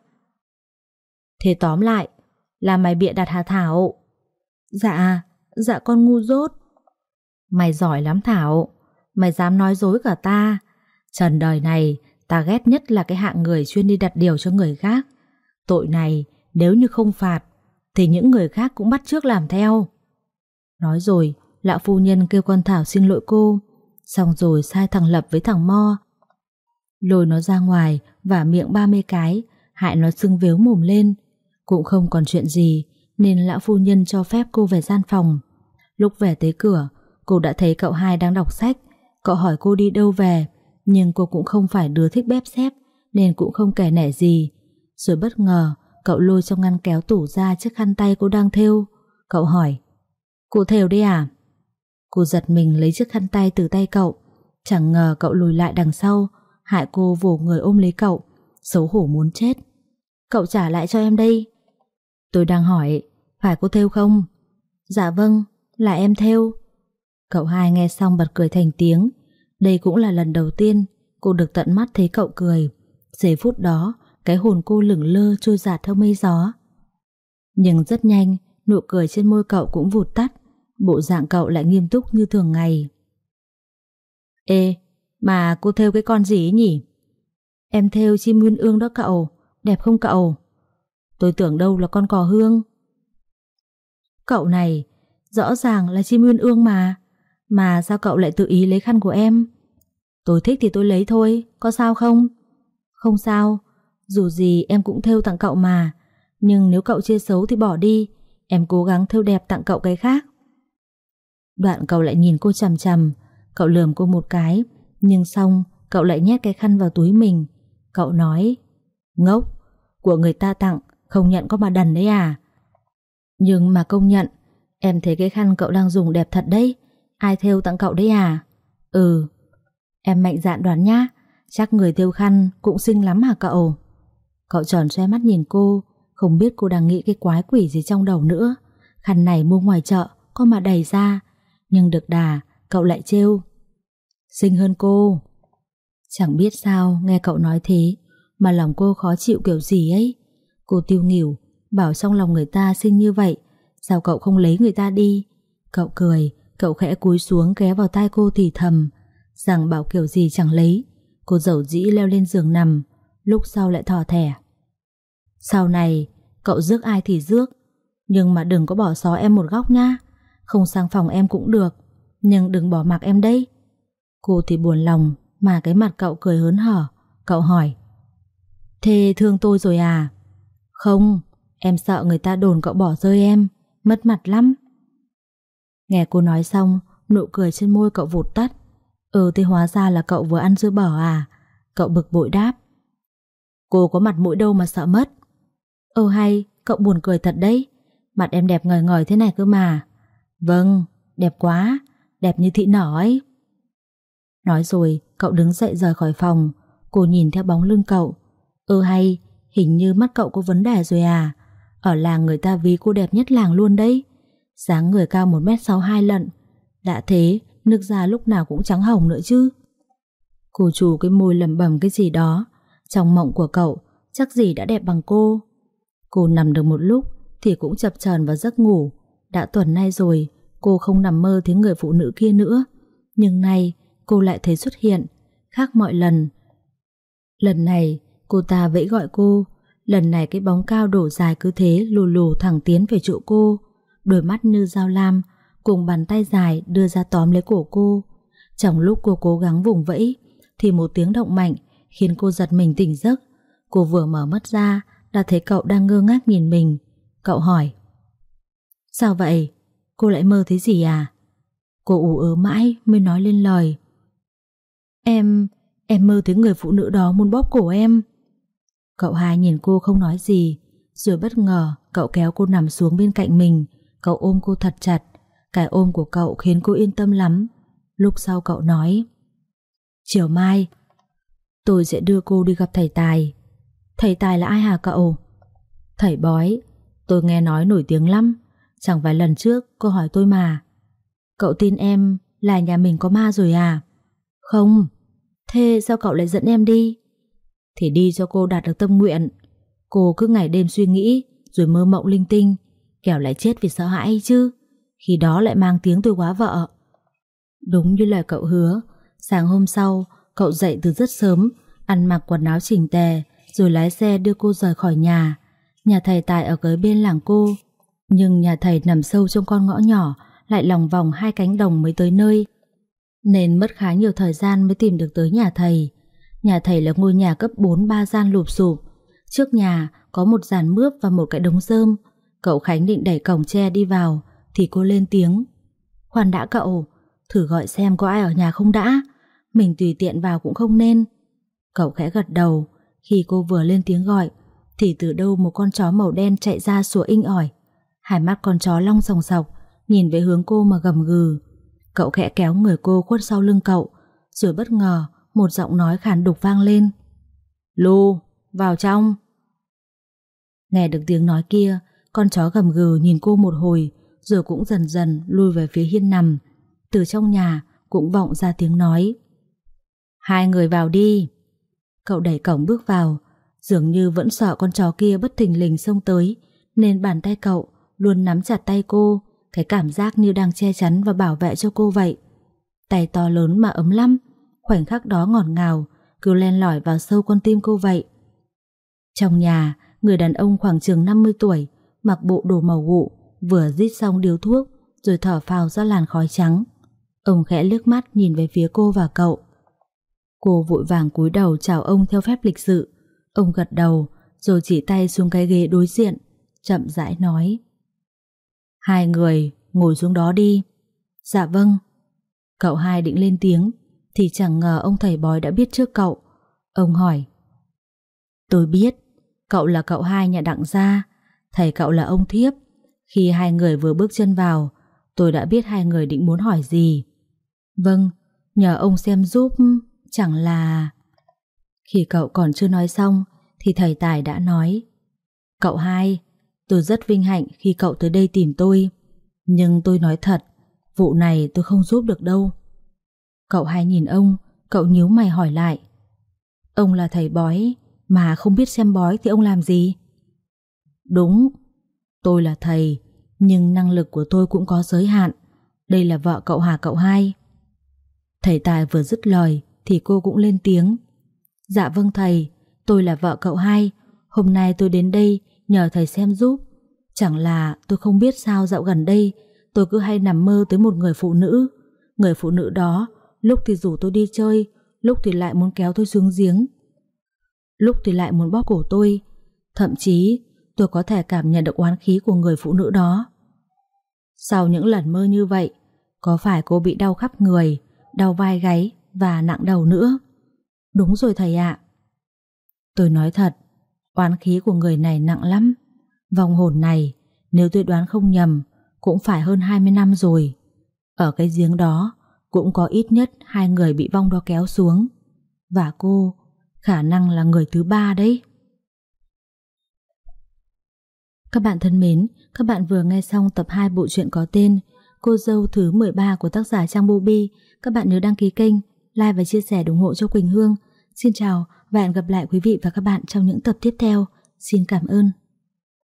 Thế tóm lại là mày bịa đặt hả Thảo? Dạ, dạ con ngu dốt. Mày giỏi lắm Thảo, mày dám nói dối cả ta. Trần đời này ta ghét nhất là cái hạng người chuyên đi đặt điều cho người khác. Tội này nếu như không phạt thì những người khác cũng bắt chước làm theo. Nói rồi lão phu nhân kêu con Thảo xin lỗi cô, xong rồi sai thằng Lập với thằng Mo lôi nó ra ngoài và miệng ba mươi cái, hại nó sưng vếu mồm lên. Cũng không còn chuyện gì nên lão phu nhân cho phép cô về gian phòng. Lúc về tới cửa, cô đã thấy cậu Hai đang đọc sách. Cậu hỏi cô đi đâu về, nhưng cô cũng không phải đứa thích bếp xếp nên cũng không kể nể gì. Rồi bất ngờ cậu lôi trong ngăn kéo tủ ra chiếc khăn tay cô đang thêu. Cậu hỏi: Cô thêu đấy à? Cô giật mình lấy chiếc khăn tay từ tay cậu. Chẳng ngờ cậu lùi lại đằng sau, hại cô vồ người ôm lấy cậu, xấu hổ muốn chết. Cậu trả lại cho em đây. Tôi đang hỏi, phải cô thêu không? Dạ vâng, là em thêu. Cậu Hai nghe xong bật cười thành tiếng. Đây cũng là lần đầu tiên cô được tận mắt thấy cậu cười. Giây phút đó, cái hồn cô lửng lơ trôi dạt theo mây gió. Nhưng rất nhanh, nụ cười trên môi cậu cũng vụt tắt. Bộ dạng cậu lại nghiêm túc như thường ngày. Ê, mà cô thêu cái con gì ấy nhỉ? Em thêu chim nguyên ương đó cậu, đẹp không cậu? Tôi tưởng đâu là con cò hương. Cậu này, rõ ràng là chim nguyên ương mà. Mà sao cậu lại tự ý lấy khăn của em? Tôi thích thì tôi lấy thôi, có sao không? Không sao, dù gì em cũng thêu tặng cậu mà. Nhưng nếu cậu chê xấu thì bỏ đi, em cố gắng thêu đẹp tặng cậu cái khác. Đoạn cậu lại nhìn cô chằm chằm. Cậu lườm cô một cái, nhưng xong cậu lại nhét cái khăn vào túi mình. Cậu nói: Ngốc, của người ta tặng không nhận có mà đần đấy à? Nhưng mà công nhận, em thấy cái khăn cậu đang dùng đẹp thật đấy. Ai thêu tặng cậu đấy à? Ừ. Em mạnh dạn đoán nhá, chắc người thêu khăn cũng xinh lắm hả cậu? Cậu tròn xoe mắt nhìn cô, không biết cô đang nghĩ cái quái quỷ gì trong đầu nữa. Khăn này mua ngoài chợ có mà đầy ra, nhưng được đà cậu lại trêu: Xinh hơn cô. Chẳng biết sao nghe cậu nói thế, mà lòng cô khó chịu kiểu gì ấy. Cô tiêu nghỉu, bảo trong lòng người ta xinh như vậy, sao cậu không lấy người ta đi? Cậu cười, cậu khẽ cúi xuống ghé vào tai cô thì thầm, rằng bảo kiểu gì chẳng lấy. Cô dầu dĩ leo lên giường nằm, lúc sau lại thò thẻ. Sau này, cậu rước ai thì rước, nhưng mà đừng có bỏ xó em một góc nhá. Không sang phòng em cũng được, nhưng đừng bỏ mặc em đấy. Cô thì buồn lòng, mà cái mặt cậu cười hớn hở. Cậu hỏi, thế thương tôi rồi à? Không, em sợ người ta đồn cậu bỏ rơi em, mất mặt lắm. Nghe cô nói xong, nụ cười trên môi cậu vụt tắt. Ừ thì hóa ra là cậu vừa ăn dưa bở à? Cậu bực bội đáp, cô có mặt mũi đâu mà sợ mất. Ừ hay, cậu buồn cười thật đấy. Mặt em đẹp ngời ngời thế này cơ mà. Vâng, đẹp quá, đẹp như thị nở ấy. Nói rồi, cậu đứng dậy rời khỏi phòng. Cô nhìn theo bóng lưng cậu. Ừ hay, hình như mắt cậu có vấn đề rồi à? Ở làng người ta ví cô đẹp nhất làng luôn đấy. Dáng người cao một mét sáu hai lận. Đã thế, nước da lúc nào cũng trắng hồng nữa chứ. Cô chủ cái môi lẩm bẩm cái gì đó. Trong mộng của cậu, chắc gì đã đẹp bằng cô. Cô nằm được một lúc thì cũng chập chờn vào giấc ngủ. Đã tuần nay rồi, cô không nằm mơ thấy người phụ nữ kia nữa. Nhưng nay, cô lại thấy xuất hiện, khác mọi lần. Lần này, cô ta vẫy gọi cô. Lần này cái bóng cao đổ dài cứ thế lù lù thẳng tiến về chỗ cô. Đôi mắt như dao lam, cùng bàn tay dài đưa ra tóm lấy cổ cô. Trong lúc cô cố gắng vùng vẫy, thì một tiếng động mạnh khiến cô giật mình tỉnh giấc. Cô vừa mở mắt ra, đã thấy cậu đang ngơ ngác nhìn mình. Cậu hỏi, sao vậy? Cô lại mơ thấy gì à? Cô ủ ớ mãi mới nói lên lời, Em, em mơ thấy người phụ nữ đó muốn bóp cổ em. Cậu hai nhìn cô không nói gì, rồi bất ngờ cậu kéo cô nằm xuống bên cạnh mình. Cậu ôm cô thật chặt. Cái ôm của cậu khiến cô yên tâm lắm. Lúc sau cậu nói, chiều mai tôi sẽ đưa cô đi gặp thầy Tài. Thầy Tài là ai hả cậu? Thầy bói, tôi nghe nói nổi tiếng lắm. Chẳng phải lần trước cô hỏi tôi mà. Cậu tin em là nhà mình có ma rồi à? Không. Thế sao cậu lại dẫn em đi? Thì đi cho cô đạt được tâm nguyện. Cô cứ ngày đêm suy nghĩ rồi mơ mộng linh tinh, kẻo lại chết vì sợ hãi chứ. Khi đó lại mang tiếng tôi quá vợ. Đúng như lời cậu hứa, sáng hôm sau cậu dậy từ rất sớm, ăn mặc quần áo chỉnh tề, rồi lái xe đưa cô rời khỏi nhà. Nhà thầy Tài ở kế bên làng cô, nhưng nhà thầy nằm sâu trong con ngõ nhỏ, lại lòng vòng hai cánh đồng mới tới nơi, nên mất khá nhiều thời gian mới tìm được tới nhà thầy. Nhà thầy là ngôi nhà cấp bốn ba gian lụp xụp. Trước nhà có một giàn mướp và một cái đống rơm. Cậu Khánh định đẩy cổng tre đi vào thì cô lên tiếng, khoan đã cậu, thử gọi xem có ai ở nhà không đã. Mình tùy tiện vào cũng không nên. Cậu khẽ gật đầu. Khi cô vừa lên tiếng gọi thì từ đâu một con chó màu đen chạy ra sủa inh ỏi. Hai mắt con chó long sòng sọc nhìn về hướng cô mà gầm gừ. Cậu khẽ kéo người cô khuất sau lưng cậu, rồi bất ngờ một giọng nói khàn đục vang lên, Lu, vào trong. Nghe được tiếng nói kia, con chó gầm gừ nhìn cô một hồi, rồi cũng dần dần lui về phía hiên nằm. Từ trong nhà cũng vọng ra tiếng nói, hai người vào đi. Cậu đẩy cổng bước vào, dường như vẫn sợ con chó kia bất thình lình xông tới, nên bàn tay cậu luôn nắm chặt tay cô, cái cảm giác như đang che chắn và bảo vệ cho cô vậy. Tay to lớn mà ấm lắm, khoảnh khắc đó ngọt ngào, cứ len lỏi vào sâu con tim cô vậy. Trong nhà, người đàn ông khoảng chừng năm mươi tuổi, mặc bộ đồ màu gụ, vừa rít xong điếu thuốc, rồi thở phào ra làn khói trắng. Ông khẽ liếc mắt nhìn về phía cô và cậu. Cô vội vàng cúi đầu chào ông theo phép lịch sự. Ông gật đầu, rồi chỉ tay xuống cái ghế đối diện, chậm rãi nói, hai người ngồi xuống đó đi. Dạ vâng. Cậu hai định lên tiếng thì chẳng ngờ ông thầy bói đã biết trước cậu. Ông hỏi, tôi biết cậu là cậu hai nhà Đặng gia, thầy cậu là ông Thiếp. Khi hai người vừa bước chân vào, tôi đã biết hai người định muốn hỏi gì. Vâng, nhờ ông xem giúp, chẳng là... Khi cậu còn chưa nói xong thì thầy Tài đã nói, cậu hai, tôi rất vinh hạnh khi cậu tới đây tìm tôi, nhưng tôi nói thật, vụ này tôi không giúp được đâu. Cậu hai nhìn ông, cậu nhíu mày hỏi lại, ông là thầy bói, mà không biết xem bói thì ông làm gì? Đúng, tôi là thầy, nhưng năng lực của tôi cũng có giới hạn. Đây là vợ cậu Hà cậu hai. Thầy Tài vừa dứt lời thì cô cũng lên tiếng. Dạ vâng thầy, tôi là vợ cậu hai. Hôm nay tôi đến đây nhờ thầy xem giúp. Chẳng là tôi không biết sao dạo gần đây tôi cứ hay nằm mơ tới một người phụ nữ. Người phụ nữ đó lúc thì rủ tôi đi chơi, lúc thì lại muốn kéo tôi xuống giếng, lúc thì lại muốn bóp cổ tôi. Thậm chí tôi có thể cảm nhận được oán khí của người phụ nữ đó. Sau những lần mơ như vậy, có phải cô bị đau khắp người, đau vai gáy và nặng đầu nữa? Đúng rồi thầy ạ. Tôi nói thật, oán khí của người này nặng lắm. Vong hồn này, nếu tôi đoán không nhầm, cũng phải hơn hai mươi năm rồi. Ở cái giếng đó cũng có ít nhất hai người bị vong đó kéo xuống. Và cô khả năng là người thứ ba đấy. Các bạn thân mến, các bạn vừa nghe xong tập hai bộ truyện có tên Cô dâu thứ mười ba của tác giả Trang Bobby. Các bạn nhớ đăng ký kênh, like và chia sẻ ủng hộ cho Quỳnh Hương. Xin chào và hẹn gặp lại quý vị và các bạn trong những tập tiếp theo. Xin cảm ơn.